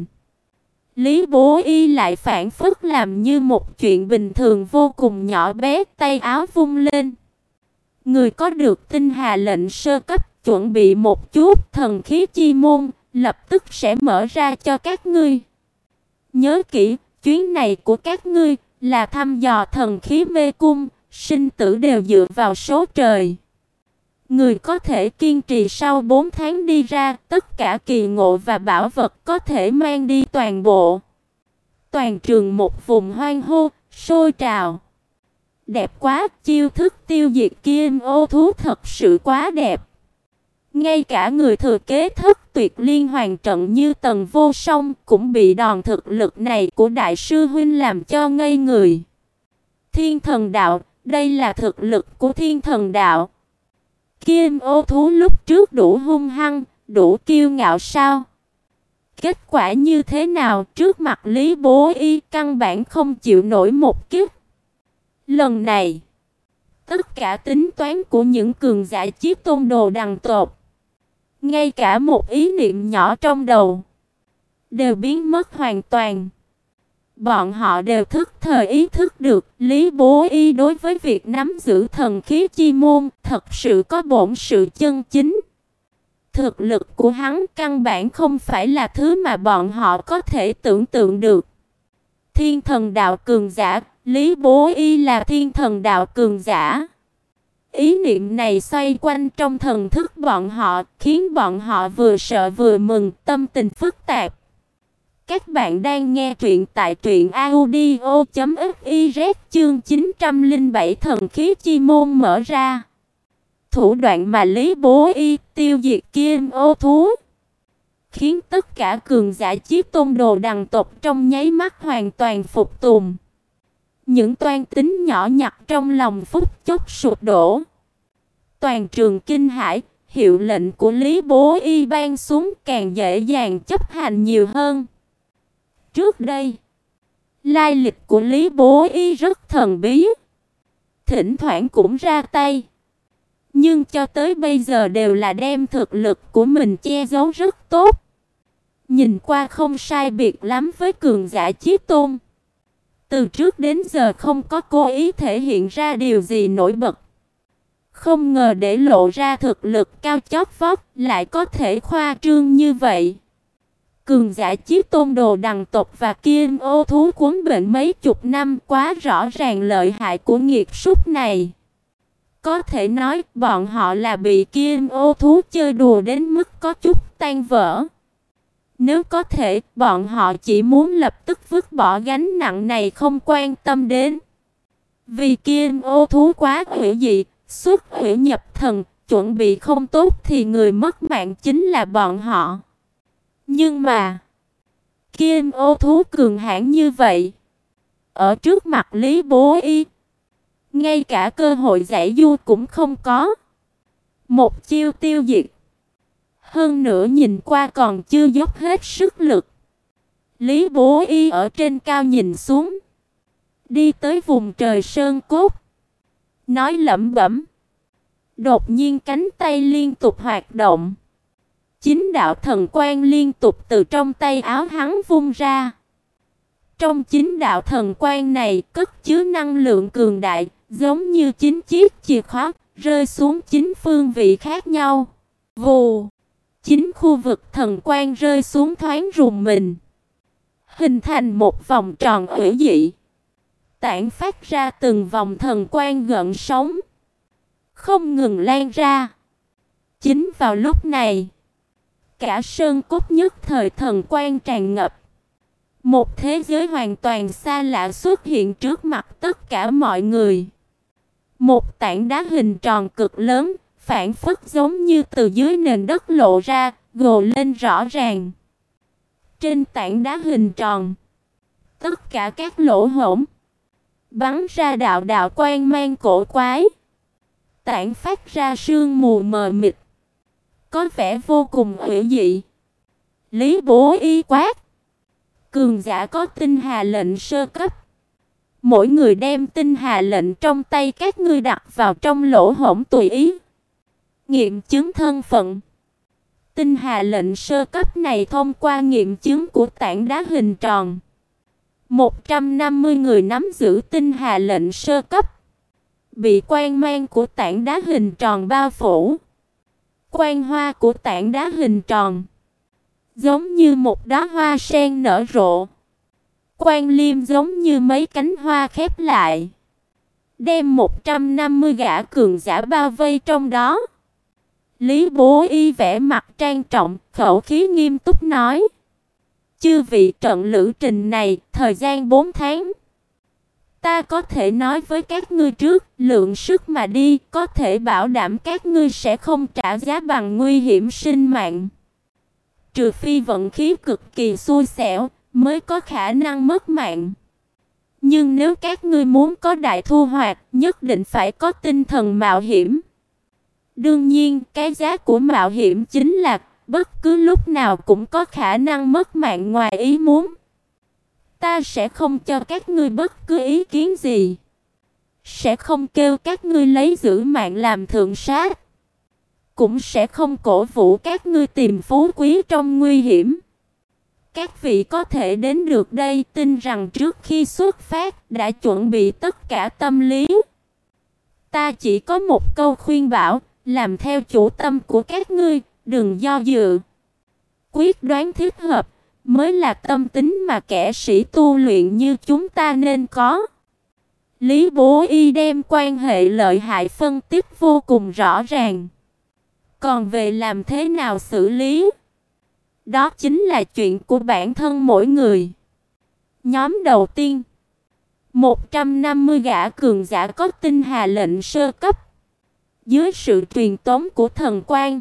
Lý Bố Y lại phản phất làm như một chuyện bình thường vô cùng nhỏ bé, tay áo vung lên. Người có được tinh hà lệnh sơ cấp, chuẩn bị một chút thần khí chi môn, lập tức sẽ mở ra cho các ngươi. Nhớ kỹ, chuyến này của các ngươi là thăm dò thần khí mê cung, sinh tử đều dựa vào số trời. Người có thể kiên trì sau bốn tháng đi ra, tất cả kỳ ngộ và bảo vật có thể mang đi toàn bộ. Toàn trường một vùng hoang hô, sôi trào. Đẹp quá, chiêu thức tiêu diệt Kim ô thú thật sự quá đẹp. Ngay cả người thừa kế thất tuyệt liên hoàn trận như Tần Vô Song cũng bị đòn thực lực này của đại sư huynh làm cho ngây người. Thiên thần đạo, đây là thực lực của thiên thần đạo. Kim ô thú lúc trước đủ hung hăng, đủ kiêu ngạo sao? Kết quả như thế nào trước mặt Lý Bố Y căn bản không chịu nổi một kiếp. Lần này, tất cả tính toán của những cường giả chiếc tôn đồ đằng tộc, ngay cả một ý niệm nhỏ trong đầu, đều biến mất hoàn toàn. bọn họ đều thức thời ý thức được Lý Bố Y đối với việc nắm giữ thần khí chi môn thật sự có bổn sự chân chính. Thực lực của hắn căn bản không phải là thứ mà bọn họ có thể tưởng tượng được. Thiên thần đạo cường giả, Lý Bố Y là thiên thần đạo cường giả. Ý niệm này xoay quanh trong thần thức bọn họ, khiến bọn họ vừa sợ vừa mừng, tâm tình phức tạp. Các bạn đang nghe truyện tại truyện audio chấm fiz chương chín trăm lẻ bảy thần khí chi môn mở ra. Thủ đoạn mà Lý Bố Y tiêu diệt Kim Ô thú, khiến tất cả cường giả Chí Tôn Đồ Đằng tộc trong nháy mắt hoàn toàn phục tùng. Những toan tính nhỏ nhặt trong lòng phút chốc sụp đổ. Toàn trường kinh hãi, hiệu lệnh của Lý Bố Y ban xuống càng dễ dàng chấp hành nhiều hơn. Trước đây, lai lịch của Lý Bố Y rất thần bí, thỉnh thoảng cũng ra tay, nhưng cho tới bây giờ đều là đem thực lực của mình che giấu rất tốt. Nhìn qua không sai biệt lắm với cường giả Chí Tôn. Từ trước đến giờ không có cố ý thể hiện ra điều gì nổi bật. Không ngờ để lộ ra thực lực cao chót vót lại có thể khoa trương như vậy. Cường giả Chí Tôn Đồ Đằng tộc và Kim Ô thú cuốn bệnh mấy chục năm, quá rõ ràng lợi hại của nghiệt súc này. Có thể nói bọn họ là bị Kim Ô thú chơi đùa đến mức có chút tan vỡ. Nếu có thể, bọn họ chỉ muốn lập tức vứt bỏ gánh nặng này không quan tâm đến. Vì Kim Ô thú quá hủy dị, xuất hủy nhập thần, chuẩn bị không tốt thì người mất mạng chính là bọn họ. Nhưng mà, Kim Ô thú cường hãn như vậy, ở trước mặt Lý Bố Y, ngay cả cơ hội giải du cũng không có. Một chiêu tiêu diệt. Hơn nữa nhìn qua còn chưa dốc hết sức lực. Lý Bố Y ở trên cao nhìn xuống, đi tới vùng trời sơn cốt, nói lẩm bẩm. Đột nhiên cánh tay liên tục hoạt động. Chính đạo thần quang liên tục từ trong tay áo hắn vung ra. Trong chính đạo thần quang này cất chứa năng lượng cường đại, giống như chín chiếc chìa khóa rơi xuống chín phương vị khác nhau. Vù! Chín khu vực thần quang rơi xuống thoáng rùng mình, hình thành một vòng tròn hủy dị, tản phát ra từng vòng thần quang gợn sóng, không ngừng lan ra. Chính vào lúc này, cả sơn cốt nhất thời thần quang tràn ngập. Một thế giới hoàn toàn xa lạ xuất hiện trước mặt tất cả mọi người. Một tảng đá hình tròn cực lớn, phản phất giống như từ dưới nền đất lộ ra, gồ lên rõ ràng. Trên tảng đá hình tròn, tất cả các lỗ hổng bắn ra đạo đạo quang mang cổ quái, tản phát ra sương mù mờ mịt, có vẻ vô cùng hủy dị. Lý Bố Y quát: cường giả có tinh hà lệnh sơ cấp, mỗi người đem tinh hà lệnh trong tay các ngươi đặt vào trong lỗ hổng tùy ý, nghiệm chứng thân phận. Tinh hà lệnh sơ cấp này thông qua nghiệm chứng của tảng đá hình tròn. một trăm năm mươi người nắm giữ tinh hà lệnh sơ cấp, bị quang mang của tảng đá hình tròn bao phủ. Quang hoa của tảng đá hình tròn giống như một đóa hoa sen nở rộ, quang liêm giống như mấy cánh hoa khép lại, đem một trăm năm mươi gã cường giả bao vây trong đó. Lý Bố Y vẻ mặt trang trọng, khẩu khí nghiêm túc nói: chư vị, trận lữ trình này thời gian bốn tháng. Ta có thể nói với các ngươi trước, lượng sức mà đi, có thể bảo đảm các ngươi sẽ không trả giá bằng nguy hiểm sinh mạng. Trừ phi vận khí cực kỳ xui xẻo, mới có khả năng mất mạng. Nhưng nếu các ngươi muốn có đại thu hoạch, nhất định phải có tinh thần mạo hiểm. Đương nhiên, cái giá của mạo hiểm chính là bất cứ lúc nào cũng có khả năng mất mạng ngoài ý muốn. Ta sẽ không cho các ngươi bất cứ ý kiến gì, sẽ không kêu các ngươi lấy giữ mạng làm thượng sát, cũng sẽ không cổ vũ các ngươi tìm phú quý trong nguy hiểm. Các vị có thể đến được đây, tin rằng trước khi xuất phát đã chuẩn bị tất cả tâm lý. Ta chỉ có một câu khuyên bảo, làm theo chủ tâm của các ngươi, đừng do dự. Quyết đoán thích hợp mới là tâm tính mà kẻ sĩ tu luyện như chúng ta nên có. Lý Bố Y đem quan hệ lợi hại phân tích vô cùng rõ ràng. Còn về làm thế nào xử lý, đó chính là chuyện của bản thân mỗi người. Nhóm đầu tiên, một trăm năm mươi gã cường giả có tinh hà lệnh sơ cấp, dưới sự truyền tống của thần quan,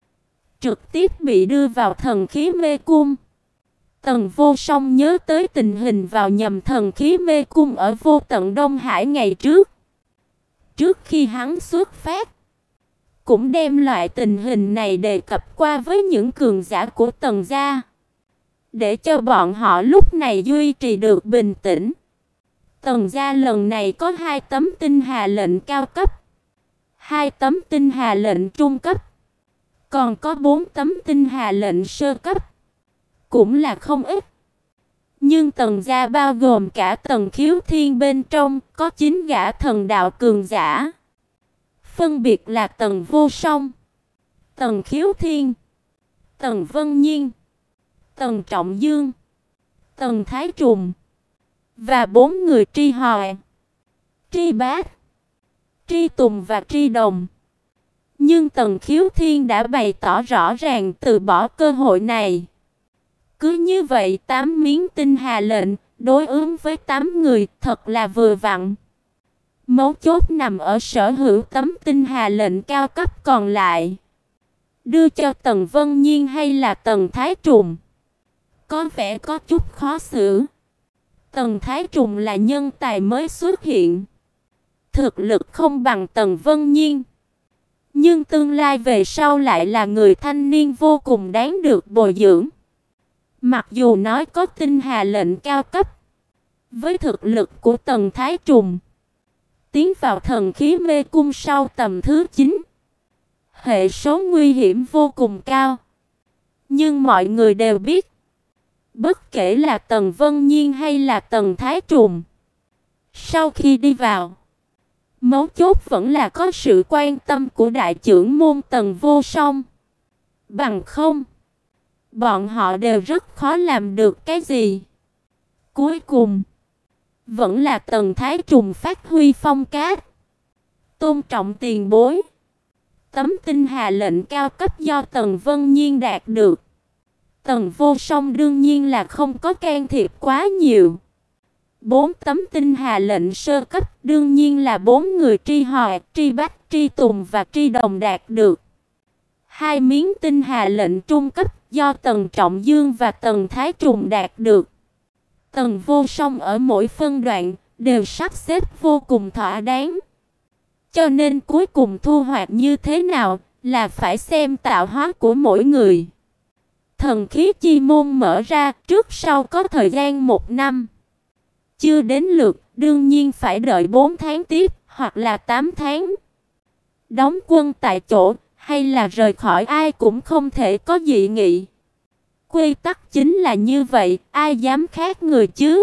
trực tiếp bị đưa vào thần khí mê cung. Tần Vô Song nhớ tới tình hình vào nhầm thần khí mê cung ở Vô Tận Đông Hải ngày trước. Trước khi hắn xuất phát, cũng đem loại tình hình này đề cập qua với những cường giả của Tần gia, để cho bọn họ lúc này duy trì được bình tĩnh. Tần gia lần này có hai tấm tinh hà lệnh cao cấp, hai tấm tinh hà lệnh trung cấp, còn có bốn tấm tinh hà lệnh sơ cấp, cũng là không ít. Nhưng Tần gia bao gồm cả Tần Khiếu Thiên bên trong, có chín gã thần đạo cường giả. Phân biệt là Tần Vô Song, Tần Khiếu Thiên, Tần Vân Nhiên, Tần Trọng Dương, Tần Thái Trùng và bốn người Tri Hòe, Tri Bát, Tri Tùng và Tri Đồng. Nhưng Tần Khiếu Thiên đã bày tỏ rõ ràng từ bỏ cơ hội này. Cứ như vậy tám miếng tinh hà lệnh đối ứng với tám người thật là vừa vặn. Mấu chốt nằm ở sở hữu tấm tinh hà lệnh cao cấp còn lại. Đưa cho Tần Vân Nhiên hay là Tần Thái Trùng, có vẻ có chút khó xử. Tần Thái Trùng là nhân tài mới xuất hiện, thực lực không bằng Tần Vân Nhiên, nhưng tương lai về sau lại là người thanh niên vô cùng đáng được bồi dưỡng. Mặc dù nói có tinh hà lệnh cao cấp, với thực lực của Tần Thái Trùng, tiến vào thần khí mê cung sau tầm thứ chín, hệ số nguy hiểm vô cùng cao. Nhưng mọi người đều biết, bất kể là Tần Vân Nhiên hay là Tần Thái Trùng, sau khi đi vào, mấu chốt vẫn là có sự quan tâm của đại trưởng môn Tần Vô Song. Bằng không, bọn họ đều rất khó làm được cái gì. Cuối cùng, vẫn là Tần Thái Trùng phát huy phong cách, tôn trọng tiền bối. Tấm tinh hà lệnh cao cấp do Tần Vân Nhiên đạt được, Tần Vô Song đương nhiên là không có can thiệp quá nhiều. Bốn tấm tinh hà lệnh sơ cấp đương nhiên là bốn người Tri Hòe, Tri Bách, Tri Tùng và Tri Đồng đạt được. Hai miếng tinh hà lệnh trung cấp do Tần Trọng Dương và Tần Thái Trùng đạt được. Tần Vô Song ở mỗi phân đoạn đều sắp xếp vô cùng thỏa đáng. Cho nên cuối cùng thu hoạch như thế nào là phải xem tạo hóa của mỗi người. Thần khí chi môn mở ra trước sau có thời gian một năm. Chưa đến lượt, đương nhiên phải đợi bốn tháng tiếp, hoặc là tám tháng. Đóng quân tại chỗ, hay là rời khỏi ai cũng không thể có dị nghị. Quy tắc chính là như vậy, ai dám khác người chứ?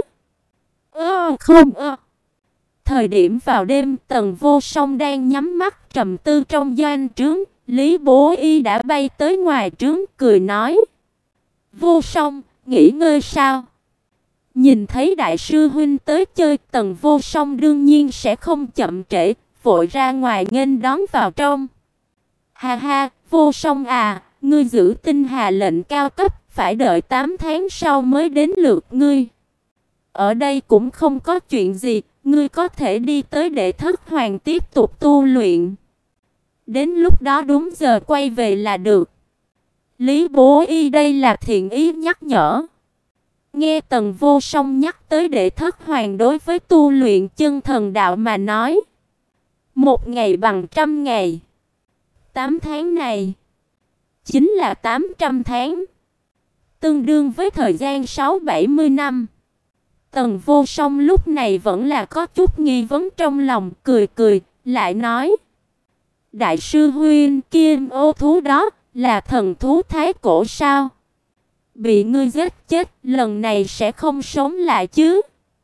Ơ không ơ. Thời điểm vào đêm, Tần Vô Song đang nhắm mắt trầm tư trong doanh trướng, Lý Bố Y đã bay tới ngoài trướng, cười nói: Vô Song, nghỉ ngơi sao? Nhìn thấy đại sư huynh tới chơi, Tần Vô Song đương nhiên sẽ không chậm trễ, vội ra ngoài nghênh đón vào trong. Ha ha, Vô Song à, ngươi giữ tinh hà lệnh cao cấp, phải đợi tám tháng sau mới đến lượt ngươi. Ở đây cũng không có chuyện gì, ngươi có thể đi tới Đệ Thất Hoàng tiếp tục tu luyện. Đến lúc đó đúng giờ quay về là được. Lý Bố Y đây là thiện ý nhắc nhở. Nghe Tần Vô Song nhắc tới Đệ Thất Hoàng đối với tu luyện chân thần đạo mà nói, một ngày bằng trăm ngày. Tám tháng này chính là tám trăm tháng, tương đương với thời gian sáu bảy mươi năm. Tần Vô Song lúc này vẫn là có chút nghi vấn trong lòng, cười cười, lại nói: Đại sư huynh, kim ô thú đó là thần thú thái cổ sao? bị ngươi giết chết, lần này sẽ không sống lại chứ?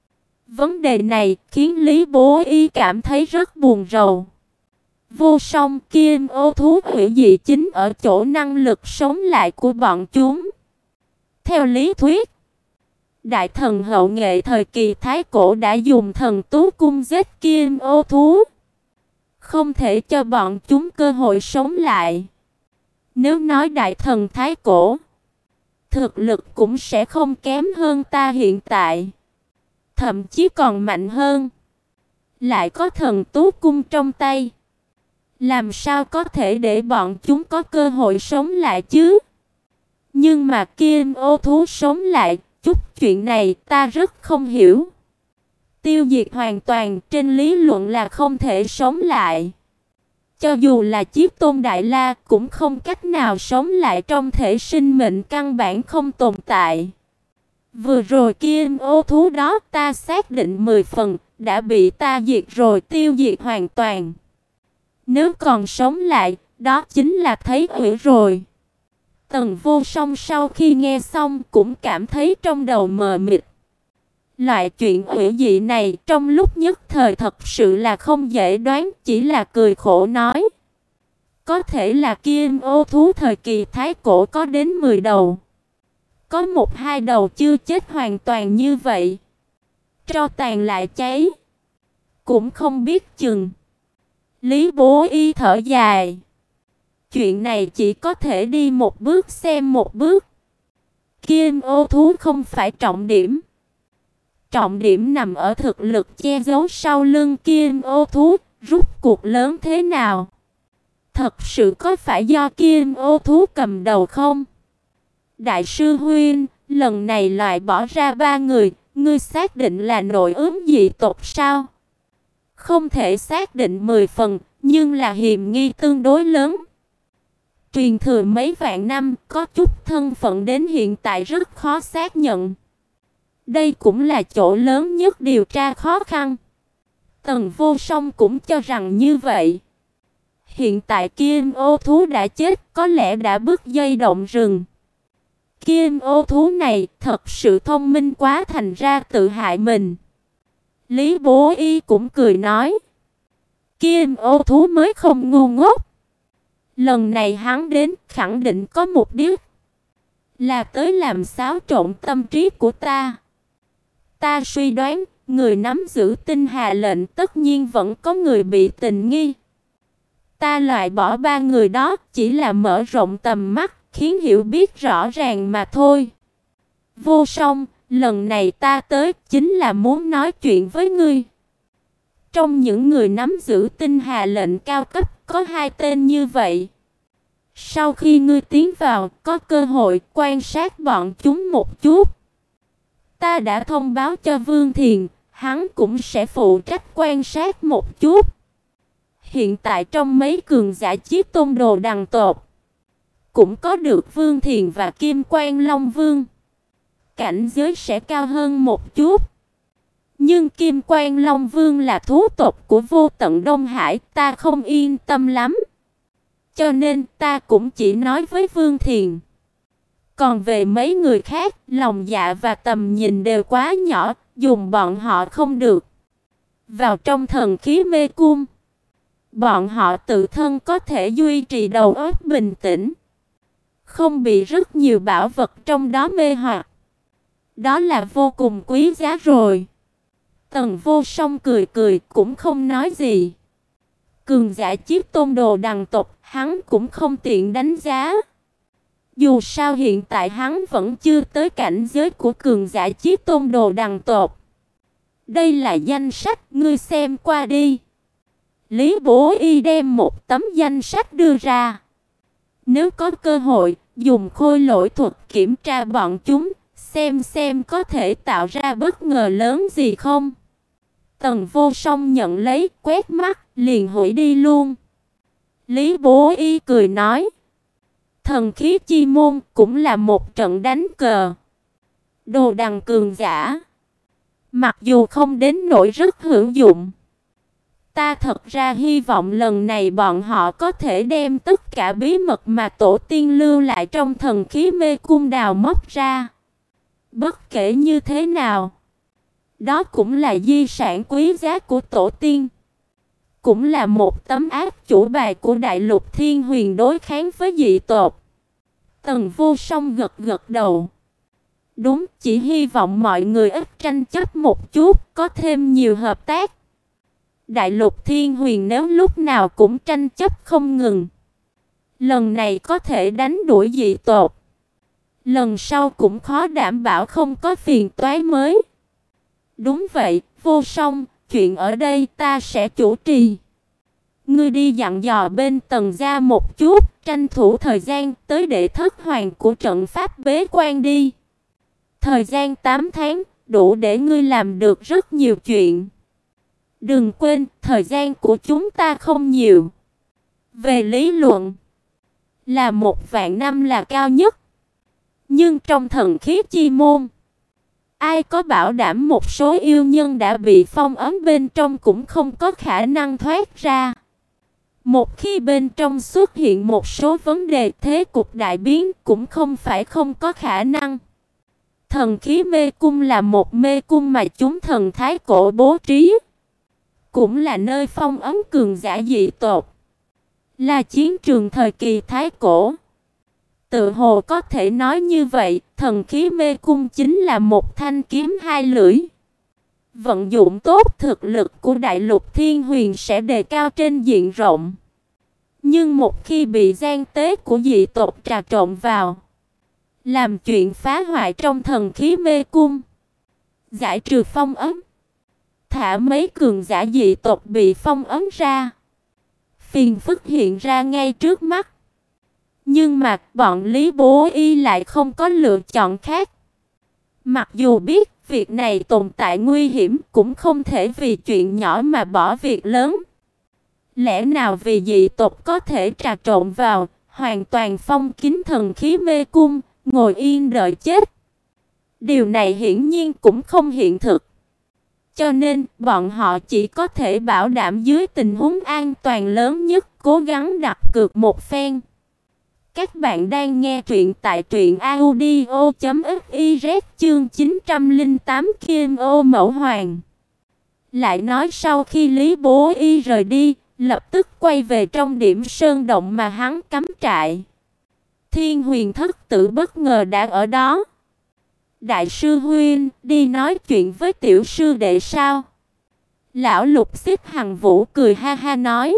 Vấn đề này khiến Lý Bố Y cảm thấy rất buồn rầu. Vô song, kim ô thú hủy dị chính ở chỗ năng lực sống lại của bọn chúng. Theo lý thuyết, đại thần hậu nghệ thời kỳ Thái Cổ đã dùng thần tú cung giết kim ô thú, không thể cho bọn chúng cơ hội sống lại. Nếu nói đại thần Thái Cổ, thực lực cũng sẽ không kém hơn ta hiện tại, thậm chí còn mạnh hơn. Lại có thần tú cung trong tay, làm sao có thể để bọn chúng có cơ hội sống lại chứ? Nhưng mà kim ô thú sống lại, chút chuyện này ta rất không hiểu. Tiêu diệt hoàn toàn trên lý luận là không thể sống lại. Cho dù là Chiếc Tôn Đại La cũng không cách nào sống lại trong thể sinh mệnh căn bản không tồn tại. Vừa rồi kim ô thú đó ta xác định mười phần đã bị ta diệt rồi, tiêu diệt hoàn toàn. Nếu còn sống lại, đó chính là thấy hủy rồi. Tần Vô Song sau khi nghe xong cũng cảm thấy trong đầu mờ mịt. Loại chuyện hủy dị này trong lúc nhất thời thật sự là không dễ đoán, chỉ là cười khổ nói. Có thể là kim ô thú thời kỳ Thái Cổ có đến mười đầu. Có một hai đầu chưa chết hoàn toàn như vậy. Tro tàn lại cháy. Cũng không biết chừng. Lý Bố Y thở dài. Chuyện này chỉ có thể đi một bước xem một bước. Kim ô thú không phải trọng điểm. Trọng điểm nằm ở thực lực che giấu sau lưng kim ô thú, rút cuộc lớn thế nào? Thật sự có phải do kim ô thú cầm đầu không? Đại sư huynh, lần này loại bỏ ra ba người, ngươi xác định là nội ứng dị tộc sao? Không thể xác định mười phần, nhưng là hiểm nghi tương đối lớn. Truyền thừa mấy vạn năm, có chút thân phận đến hiện tại rất khó xác nhận. Đây cũng là chỗ lớn nhất điều tra khó khăn. Tần Vô Song cũng cho rằng như vậy. Hiện tại kim ô thú đã chết, có lẽ đã bứt dây động rừng. Kim ô thú này thật sự thông minh quá, thành ra tự hại mình. Lý Bố Y cũng cười nói. Kim ô thú mới không ngu ngốc. Lần này hắn đến khẳng định có mục đích, là tới làm xáo trộn tâm trí của ta. Ta suy đoán, người nắm giữ tinh hà lệnh tất nhiên vẫn có người bị tình nghi. Ta loại bỏ ba người đó chỉ là mở rộng tầm mắt, khiến hiểu biết rõ ràng mà thôi. Vô Song, lần này ta tới chính là muốn nói chuyện với ngươi. Trong những người nắm giữ tinh hà lệnh cao cấp có hai tên như vậy. Sau khi ngươi tiến vào, có cơ hội quan sát bọn chúng một chút. Ta đã thông báo cho Vương Thiền, hắn cũng sẽ phụ trách quan sát một chút. Hiện tại trong mấy cường giả Chiếc Tôn Đồ đằng tộc, cũng có được Vương Thiền và Kim Quan Long Vương. Cảnh giới sẽ cao hơn một chút. Nhưng Kim Quan Long Vương là thú tộc của Vô Tận Đông Hải, ta không yên tâm lắm. Cho nên ta cũng chỉ nói với Vương Thiền. Còn về mấy người khác, lòng dạ và tầm nhìn đều quá nhỏ, dùng bọn họ không được. Vào trong thần khí mê cung, bọn họ tự thân có thể duy trì đầu óc bình tĩnh, không bị rất nhiều bảo vật trong đó mê hoặc. Đó là vô cùng quý giá rồi. Tần Vô Song cười cười cũng không nói gì. Cường giả Chiếc Tôn Đồ đằng tộc hắn cũng không tiện đánh giá. Dù sao hiện tại hắn vẫn chưa tới cảnh giới của cường giả Chiếc Tôn Đồ đằng tộc. Đây là danh sách, ngươi xem qua đi. Lý Bố Y đem một tấm danh sách đưa ra. Nếu có cơ hội, dùng khôi lỗi thuật kiểm tra bọn chúng, xem xem có thể tạo ra bất ngờ lớn gì không. Tần Vô Song nhận lấy, quét mắt, liền hủy đi luôn. Lý Bố Y cười nói. Thần khí chi môn cũng là một trận đánh cờ. Đồ đằng cường giả, mặc dù không đến nỗi rất hữu dụng, Ta thật ra hy vọng lần này bọn họ có thể đem tất cả bí mật mà tổ tiên lưu lại trong thần khí mê cung đào móc ra. Bất kể như thế nào, đó cũng là di sản quý giá của tổ tiên. Cũng là một tấm áp chủ bài của đại lục thiên huyền đối kháng với dị tộc. Tần Vô Song gật gật đầu. Đúng, chỉ hy vọng mọi người ít tranh chấp một chút, có thêm nhiều hợp tác. Đại lục thiên huyền nếu lúc nào cũng tranh chấp không ngừng, lần này có thể đánh đuổi dị tộc, lần sau cũng khó đảm bảo không có phiền toái mới. Đúng vậy, Vô Song, chuyện ở đây ta sẽ chủ trì. Ngươi đi dặn dò bên Tần gia một chút, tranh thủ thời gian tới để thất hoàng của trận pháp bế quan đi. Thời gian tám tháng, đủ để ngươi làm được rất nhiều chuyện. Đừng quên, thời gian của chúng ta không nhiều. Về lý luận, là một vạn năm là cao nhất. Nhưng trong thần khí chi môn, ai có bảo đảm một số yêu nhân đã bị phong ấn bên trong cũng không có khả năng thoát ra. Một khi bên trong xuất hiện một số vấn đề, thế cục đại biến cũng không phải không có khả năng. Thần khí mê cung là một mê cung mà chúng thần thái cổ bố trí, cũng là nơi phong ấn cường giả dị tộc, là chiến trường thời kỳ thái cổ. Tự hồ có thể nói như vậy, thần khí mê cung chính là một thanh kiếm hai lưỡi. Vận dụng tốt thực lực của đại lục thiên huyền sẽ đề cao trên diện rộng. Nhưng một khi bị gian tế của dị tộc trà trộn vào, làm chuyện phá hoại trong thần khí mê cung, giải trừ phong ấn, thả mấy cường giả dị tộc bị phong ấn ra, phiền phức hiện ra ngay trước mắt. Nhưng mà bọn Lý Bố Y lại không có lựa chọn khác. Mặc dù biết việc này tồn tại nguy hiểm, cũng không thể vì chuyện nhỏ mà bỏ việc lớn. Lẽ nào vì dị tộc có thể trà trộn vào, hoàn toàn phong kín thần khí mê cung, ngồi yên đợi chết? Điều này hiển nhiên cũng không hiện thực. Cho nên, bọn họ chỉ có thể bảo đảm dưới tình huống an toàn lớn nhất, cố gắng đặt cược một phen. Các bạn đang nghe truyện tại truyện audio chấm fiz chương chín trăm lẻ tám Kim Ô Mẫu Hoàng. Lại nói sau khi Lý Bố Y rời đi, lập tức quay về trong điểm sơn động mà hắn cắm trại. Thiên Huyền Thất Tử bất ngờ đã ở đó. Đại sư huynh, đi nói chuyện với tiểu sư đệ sao? Lão Lục Xích Hằng Vũ cười ha ha nói.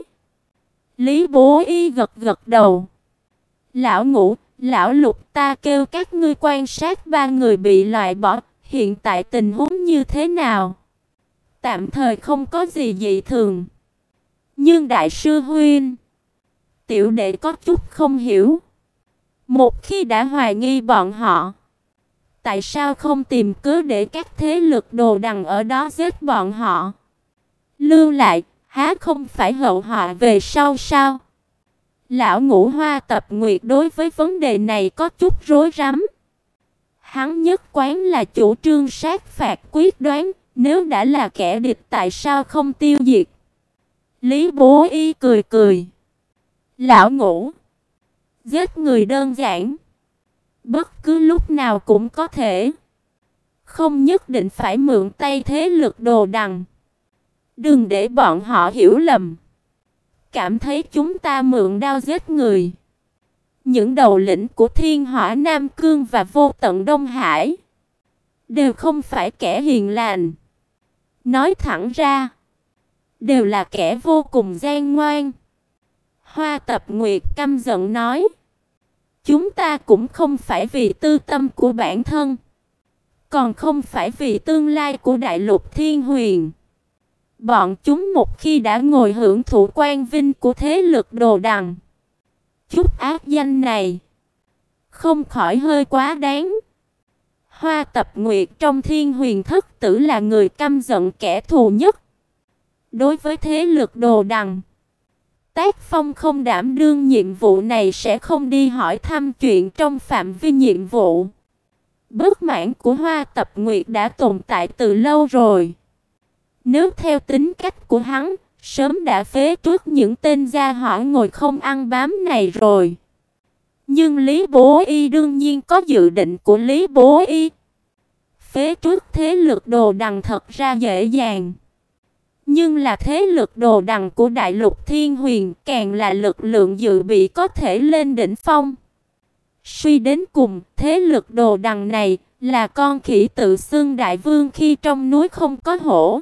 Lý Bố Y gật gật đầu. Lão Ngũ, lão Lục, ta kêu các ngươi quan sát ba người bị loại bỏ, hiện tại tình huống như thế nào? Tạm thời không có gì dị thường. Nhưng đại sư huynh, tiểu đệ có chút không hiểu. Một khi đã hoài nghi bọn họ, tại sao không tìm cớ để các thế lực đồ đằng ở đó giết bọn họ? Lưu lại, há không phải hậu họa về sau sao? Lão Ngũ Hoa Tập Nguyệt đối với vấn đề này có chút rối rắm. Hắn nhất quán là chủ trương sát phạt quyết đoán, nếu đã là kẻ địch tại sao không tiêu diệt? Lý Bố Y cười cười. Lão Ngũ, giết người đơn giản, bất cứ lúc nào cũng có thể, không nhất định phải mượn tay thế lực đồ đằng. Đừng để bọn họ hiểu lầm, cảm thấy chúng ta mượn đao giết người. Những đầu lĩnh của Thiên Hỏa Nam Cương và Vô Tận Đông Hải đều không phải kẻ hiền lành. Nói thẳng ra, đều là kẻ vô cùng gian ngoan. Hoa Tập Nguyệt căm giận nói. Chúng ta cũng không phải vì tư tâm của bản thân, còn không phải vì tương lai của đại lục thiên huyền. Bọn chúng một khi đã ngồi hưởng thụ quan vinh của thế lực đồ đằng, chút ác danh này không khỏi hơi quá đáng. Hoa Tập Nguyệt trong Thiên Huyền Thất Tử là người căm giận kẻ thù nhất. Đối với thế lực đồ đằng, Tác Phong không đảm đương nhiệm vụ này sẽ không đi hỏi thăm chuyện trong phạm vi nhiệm vụ. Bất mãn của Hoa Tập Nguyệt đã tồn tại từ lâu rồi. Nếu theo tính cách của hắn, sớm đã phế truất những tên gia hỏa ngồi không ăn bám này rồi. Nhưng Lý Bố Y đương nhiên có dự định của Lý Bố Y. Phế truất thế lực Đồ Đằng thật ra dễ dàng. Nhưng là thế lực Đồ Đằng của Đại Lục Thiên Huyền càng là lực lượng dự bị có thể lên đỉnh phong. Suy đến cùng, thế lực Đồ Đằng này là con khỉ tự xưng đại vương khi trong núi không có hổ.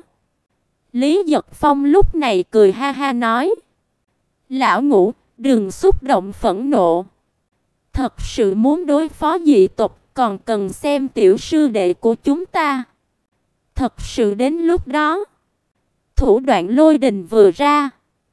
Lý Giật Phong lúc này cười ha ha nói: "Lão Ngũ, đừng xúc động phẫn nộ. Thật sự muốn đối phó dị tộc còn cần xem tiểu sư đệ của chúng ta. Thật sự đến lúc đó, thủ đoạn lôi đình vừa ra,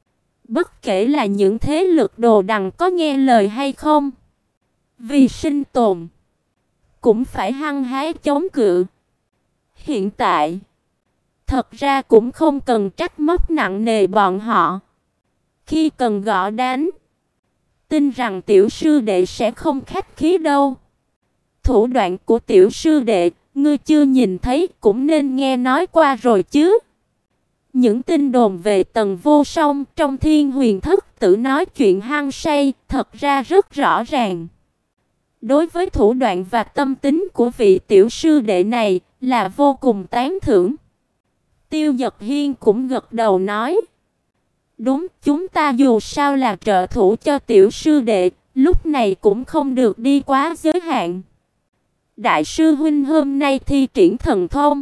bất kể là những thế lực Đồ Đằng có nghe lời hay không, vì sinh tồn cũng phải hăng hái chống cự. Hiện tại, thật ra cũng không cần trách móc nặng nề bọn họ. Khi cần gõ đánh, tin rằng tiểu sư đệ sẽ không khách khí đâu. Thủ đoạn của tiểu sư đệ, ngươi chưa nhìn thấy cũng nên nghe nói qua rồi chứ." Những tin đồn về Tần Vô Song trong Thiên Huyền Thất Tử nói chuyện hăng say, thật ra rất rõ ràng. Đối với thủ đoạn và tâm tính của vị tiểu sư đệ này là vô cùng tán thưởng. Tiêu Dật Hiên cũng gật đầu nói: "Đúng, chúng ta dù sao là trợ thủ cho tiểu sư đệ, lúc này cũng không được đi quá giới hạn. Đại sư huynh hôm nay thi triển thần thông,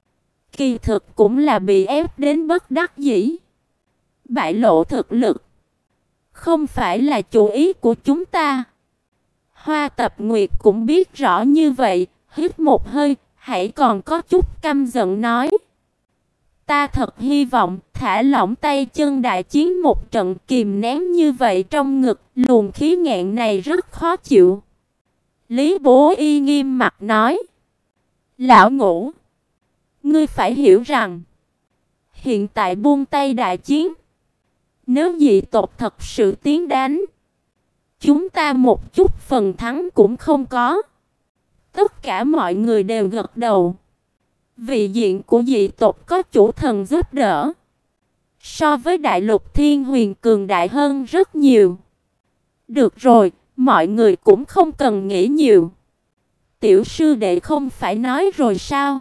kỳ thực cũng là bị ép đến bất đắc dĩ, bại lộ thực lực, không phải là chủ ý của chúng ta." Hoa Tập Nguyệt cũng biết rõ như vậy, hít một hơi, hãy còn có chút căm giận nói: "Ta thật hy vọng thả lỏng tay chân đại chiến một trận, kìm nén như vậy trong ngực, luồng khí nghẹn này rất khó chịu." Lý Bố Y nghiêm mặt nói: "Lão Ngũ, ngươi phải hiểu rằng, hiện tại buông tay đại chiến, nếu dị tộc thật sự tiến đánh, chúng ta một chút phần thắng cũng không có." Tất cả mọi người đều gật đầu. Vị diện của dị tộc có chủ thần giúp đỡ, so với Đại Lục Thiên Huyền cường đại hơn rất nhiều. Được rồi, mọi người cũng không cần nghĩ nhiều. Tiểu sư đệ không phải nói rồi sao?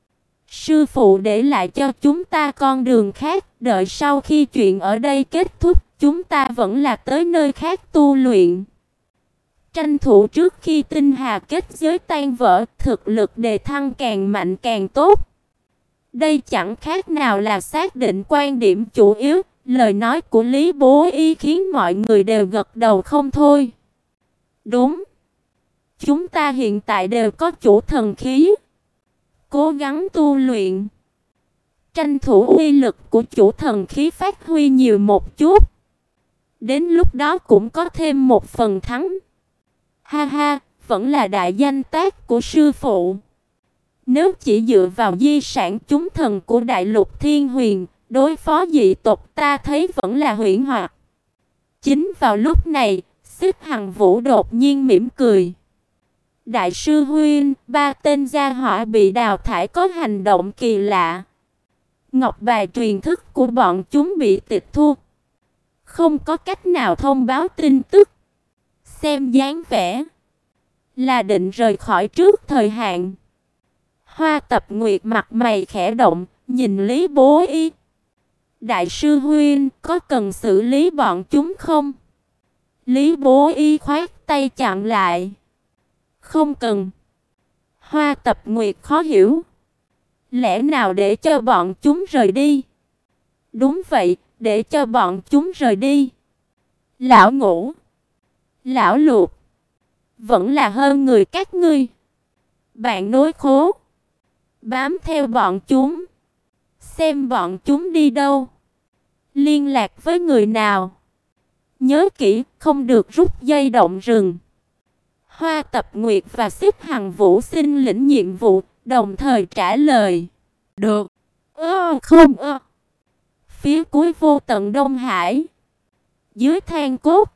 Sư phụ để lại cho chúng ta con đường khác, đợi sau khi chuyện ở đây kết thúc, chúng ta vẫn là tới nơi khác tu luyện. Tranh thủ trước khi tinh hà kết giới tan vỡ, thực lực đề thăng càng mạnh càng tốt. Đây chẳng khác nào là xác định quan điểm chủ yếu. Lời nói của Lý Bố Y khiến mọi người đều gật đầu không thôi. Đúng, chúng ta hiện tại đều có chủ thần khí, cố gắng tu luyện, tranh thủ uy lực của chủ thần khí phát huy nhiều một chút, đến lúc đó cũng có thêm một phần thắng. Ha ha, vẫn là đại danh tác của sư phụ. Nếu chỉ dựa vào di sản chúng thần của Đại Lục Thiên Huyền, đối phó dị tộc ta thấy vẫn là huyễn hoặc. Chính vào lúc này, Xích Hằng Vũ đột nhiên mỉm cười. Đại sư huynh, ba tên gia hỏa bị đào thải có hành động kỳ lạ. Ngọc bài truyền thức của bọn chúng bị tịch thu, không có cách nào thông báo tin tức. Xem dáng vẻ là định rời khỏi trước thời hạn. Hoa Tập Nguyệt mặt mày khẽ động, nhìn Lý Bố Y. Đại sư huynh, có cần xử lý bọn chúng không? Lý Bố Y khoát tay chặn lại. Không cần. Hoa Tập Nguyệt khó hiểu. Lẽ nào để cho bọn chúng rời đi? Đúng vậy, để cho bọn chúng rời đi. Lão Ngũ, Lão Lục, vẫn là hơn người các ngươi. Bạn nối khố, bám theo bọn chúng, xem bọn chúng đi đâu, liên lạc với người nào. Nhớ kỹ, không được rút dây động rừng. Hoa Tập Nguyệt và Xích Hằng Vũ xin lĩnh nhiệm vụ, đồng thời trả lời. Được. Ơ không ơ. Phía cuối vô tận Đông Hải, dưới than cốt,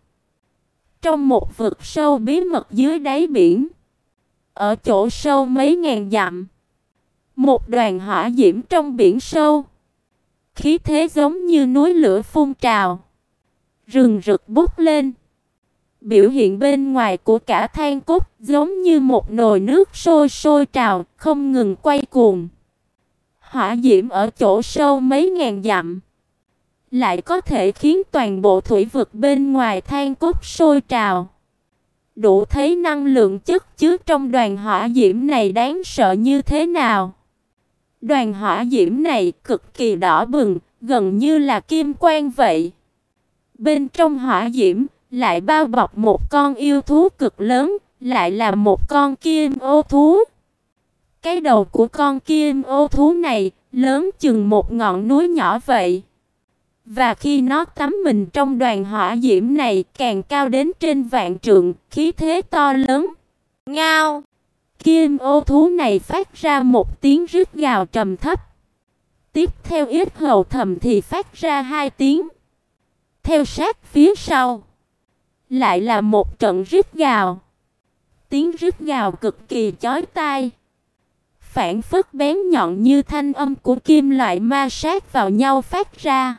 trong một vực sâu bí mật dưới đáy biển, ở chỗ sâu mấy ngàn dặm, một đoàn hỏa diễm trong biển sâu, khí thế giống như núi lửa phun trào, rừng rực bốc lên. Biểu hiện bên ngoài của cả than cốt giống như một nồi nước sôi sôi trào, không ngừng quay cuồng. Hỏa diễm ở chỗ sâu mấy ngàn dặm, lại có thể khiến toàn bộ thủy vực bên ngoài than cốt sôi trào. Đủ thấy năng lượng chất chứa trong đoàn hỏa diễm này đáng sợ như thế nào. Đoàn hỏa diễm này cực kỳ đỏ bừng, gần như là kim quang vậy. Bên trong hỏa diễm lại bao bọc một con yêu thú cực lớn, lại là một con kim ô thú. Cái đầu của con kim ô thú này lớn chừng một ngọn núi nhỏ vậy. Và khi nó tắm mình trong đoàn hỏa diễm này càng cao đến trên vạn trượng, khí thế to lớn. Ngao! Kim ô thú này phát ra một tiếng rít gào trầm thấp. Tiếp theo yết hầu thầm thì phát ra hai tiếng. Theo sát phía sau lại là một trận rít gào. Tiếng rít gào cực kỳ chói tai, phảng phất bén nhọn như thanh âm của kim loại ma sát vào nhau phát ra.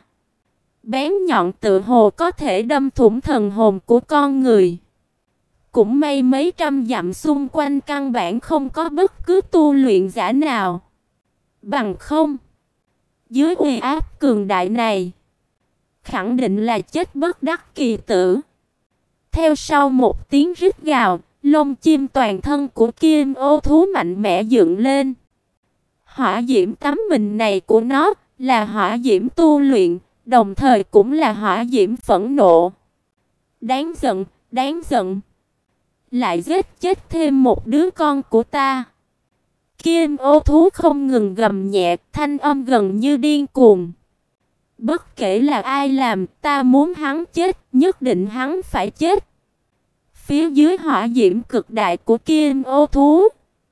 Bén nhọn tự hồ có thể đâm thủng thần hồn của con người. Cũng may mấy trăm dặm xung quanh căn bản không có bất cứ tu luyện giả nào. Bằng không, dưới uy áp cường đại này, khẳng định là chết bất đắc kỳ tử. Theo sau một tiếng rít gào, lông chim toàn thân của kim ô thú mạnh mẽ dựng lên. Hỏa diễm tắm mình này của nó là hỏa diễm tu luyện, đồng thời cũng là hỏa diễm phẫn nộ. Đáng giận, đáng giận. Lại giết chết thêm một đứa con của ta. Kim ô thú không ngừng gầm nhẹ, thanh âm gần như điên cuồng. Bất kể là ai làm, ta muốn hắn chết, nhất định hắn phải chết. Phía dưới hỏa diễm cực đại của kim ô thú,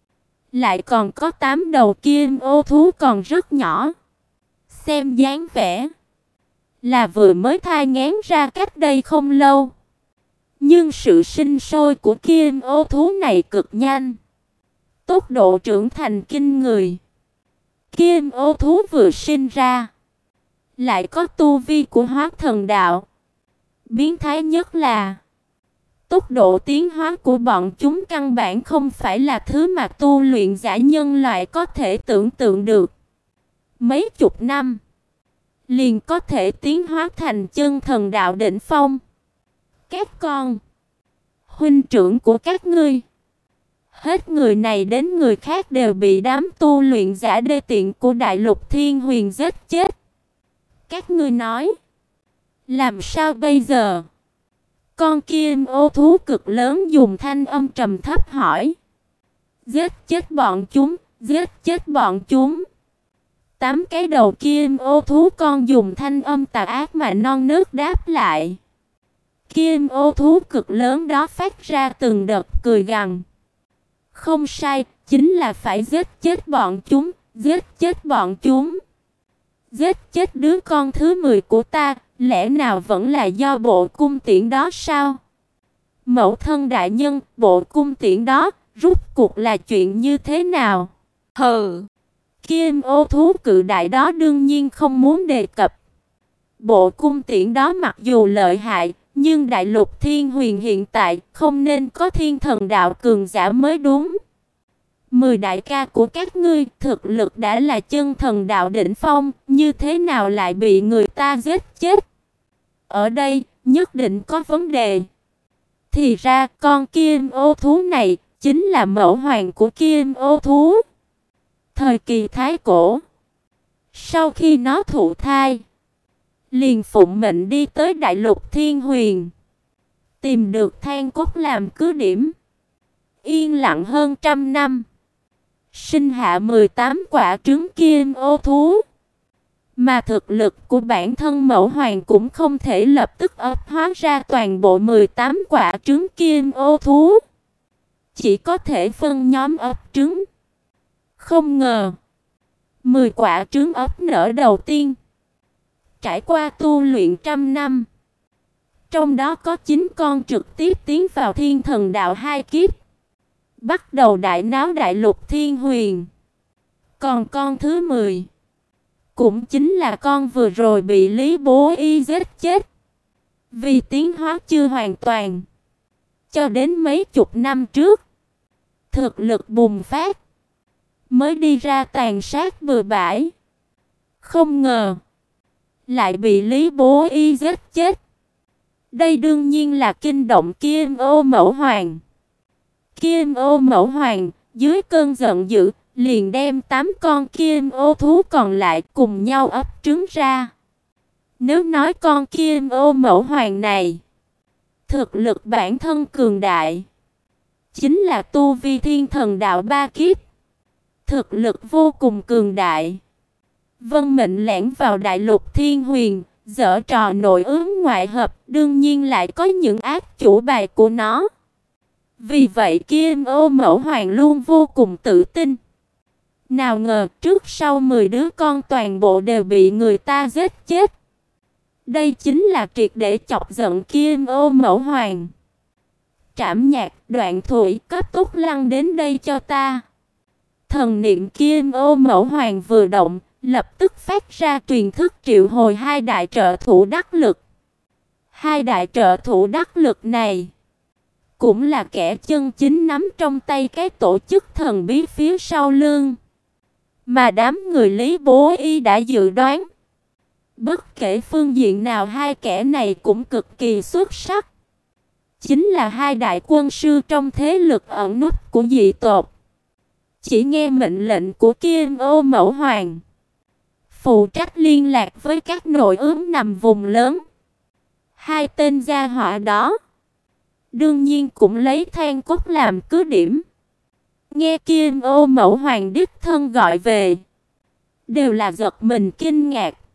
lại còn có tám đầu kim ô thú còn rất nhỏ. Xem dáng vẻ là vừa mới thai nghén ra cách đây không lâu. Nhưng sự sinh sôi của kim ô thú này cực nhanh, tốc độ trưởng thành kinh người. Kim ô thú vừa sinh ra lại có tu vi của hóa thần đạo. Biến thái nhất là tốc độ tiến hóa của bọn chúng căn bản không phải là thứ mà tu luyện giả nhân loại có thể tưởng tượng được. Mấy chục năm liền có thể tiến hóa thành chân thần đạo đỉnh phong. Các con, huynh trưởng của các ngươi, hết người này đến người khác đều bị đám tu luyện giả đê tiện của Đại Lục Thiên Huyền giết chết. Các ngươi nói, làm sao bây giờ? Con kim ô thú cực lớn dùng thanh âm trầm thấp hỏi. Giết chết bọn chúng, giết chết bọn chúng. Tám cái đầu kim ô thú con dùng thanh âm tà ác mà non nước đáp lại. Kim ô thú cực lớn đó phát ra từng đợt cười gằn. Không sai, chính là phải giết chết bọn chúng, giết chết bọn chúng. Giết chết đứa con thứ mười của ta, lẽ nào vẫn là do bộ cung tiễn đó sao? Mẫu thân đại nhân, bộ cung tiễn đó, rút cuộc là chuyện như thế nào? Hừ! Kim ô thú cự đại đó đương nhiên không muốn đề cập. Bộ cung tiễn đó mặc dù lợi hại, nhưng Đại Lục Thiên Huyền hiện tại không nên có thiên thần đạo cường giả mới đúng. Mười đại ca của các ngươi thực lực đã là chân thần đạo đỉnh phong, như thế nào lại bị người ta giết chết? Ở đây nhất định có vấn đề. Thì ra con kim ô thú này chính là mẫu hoàng của kim ô thú. Thời kỳ Thái Cổ, sau khi nó thụ thai, liền phụng mệnh đi tới Đại Lục Thiên Huyền, tìm được than cốt làm cứ điểm. Yên lặng hơn trăm năm, sinh hạ mười tám quả trứng kim ô thú. Mà thực lực của bản thân mẫu hoàng cũng không thể lập tức ấp hóa ra toàn bộ mười tám quả trứng kim ô thú, chỉ có thể phân nhóm ấp trứng. Không ngờ, mười quả trứng ấp nở đầu tiên, trải qua tu luyện trăm năm, trong đó có chín con trực tiếp tiến vào thiên thần đạo hai kiếp, bắt đầu đại náo Đại Lục Thiên Huyền. Còn con thứ mười cũng chính là con vừa rồi bị Lý Bố Y giết chết. Vì tiến hóa chưa hoàn toàn, cho đến mấy chục năm trước, thực lực bùng phát, mới đi ra tàn sát bừa bãi. Không ngờ lại bị Lý Bố Y giết chết. Đây đương nhiên là kinh động Kim Ô Mẫu Hoàng. Kim Ô Mẫu Hoàng dưới cơn giận dữ liền đem tám con Kim Ô thú còn lại cùng nhau ấp trứng ra. Nếu nói con Kim Ô Mẫu Hoàng này thực lực bản thân cường đại, chính là tu vi thiên thần đạo ba kiếp, thực lực vô cùng cường đại. Vân mệnh lẻn vào đại lục thiên huyền, giở trò nội ứng ngoại hợp, đương nhiên lại có những ác chủ bài của nó. Vì vậy Kim Ô Mẫu Hoàng luôn vô cùng tự tin. Nào ngờ trước sau mười đứa con toàn bộ đều bị người ta giết chết. Đây chính là triệt để chọc giận Kim Ô Mẫu Hoàng. Trảm Nhạc, Đoạn Thủy, cấp tốc lăn đến đây cho ta. Thần niệm Kim Ô Mẫu Hoàng vừa động, lập tức phát ra truyền thức triệu hồi hai đại trợ thủ đắc lực. Hai đại trợ thủ đắc lực này cũng là kẻ chân chính nắm trong tay cái tổ chức thần bí phía sau lưng, mà đám người Lý Bố Y đã dự đoán. Bất kể phương diện nào, hai kẻ này cũng cực kỳ xuất sắc. Chính là hai đại quân sư trong thế lực ẩn núp của dị tộc. Chỉ nghe mệnh lệnh của Kim Ô Mẫu Hoàng, phụ trách liên lạc với các nội ứng nằm vùng lớn. Hai tên gia họa đó đương nhiên cũng lấy Than Cốc làm cứ điểm. Nghe Kim Ô Mẫu Hoàng đích thân gọi về, đều là giật mình kinh ngạc.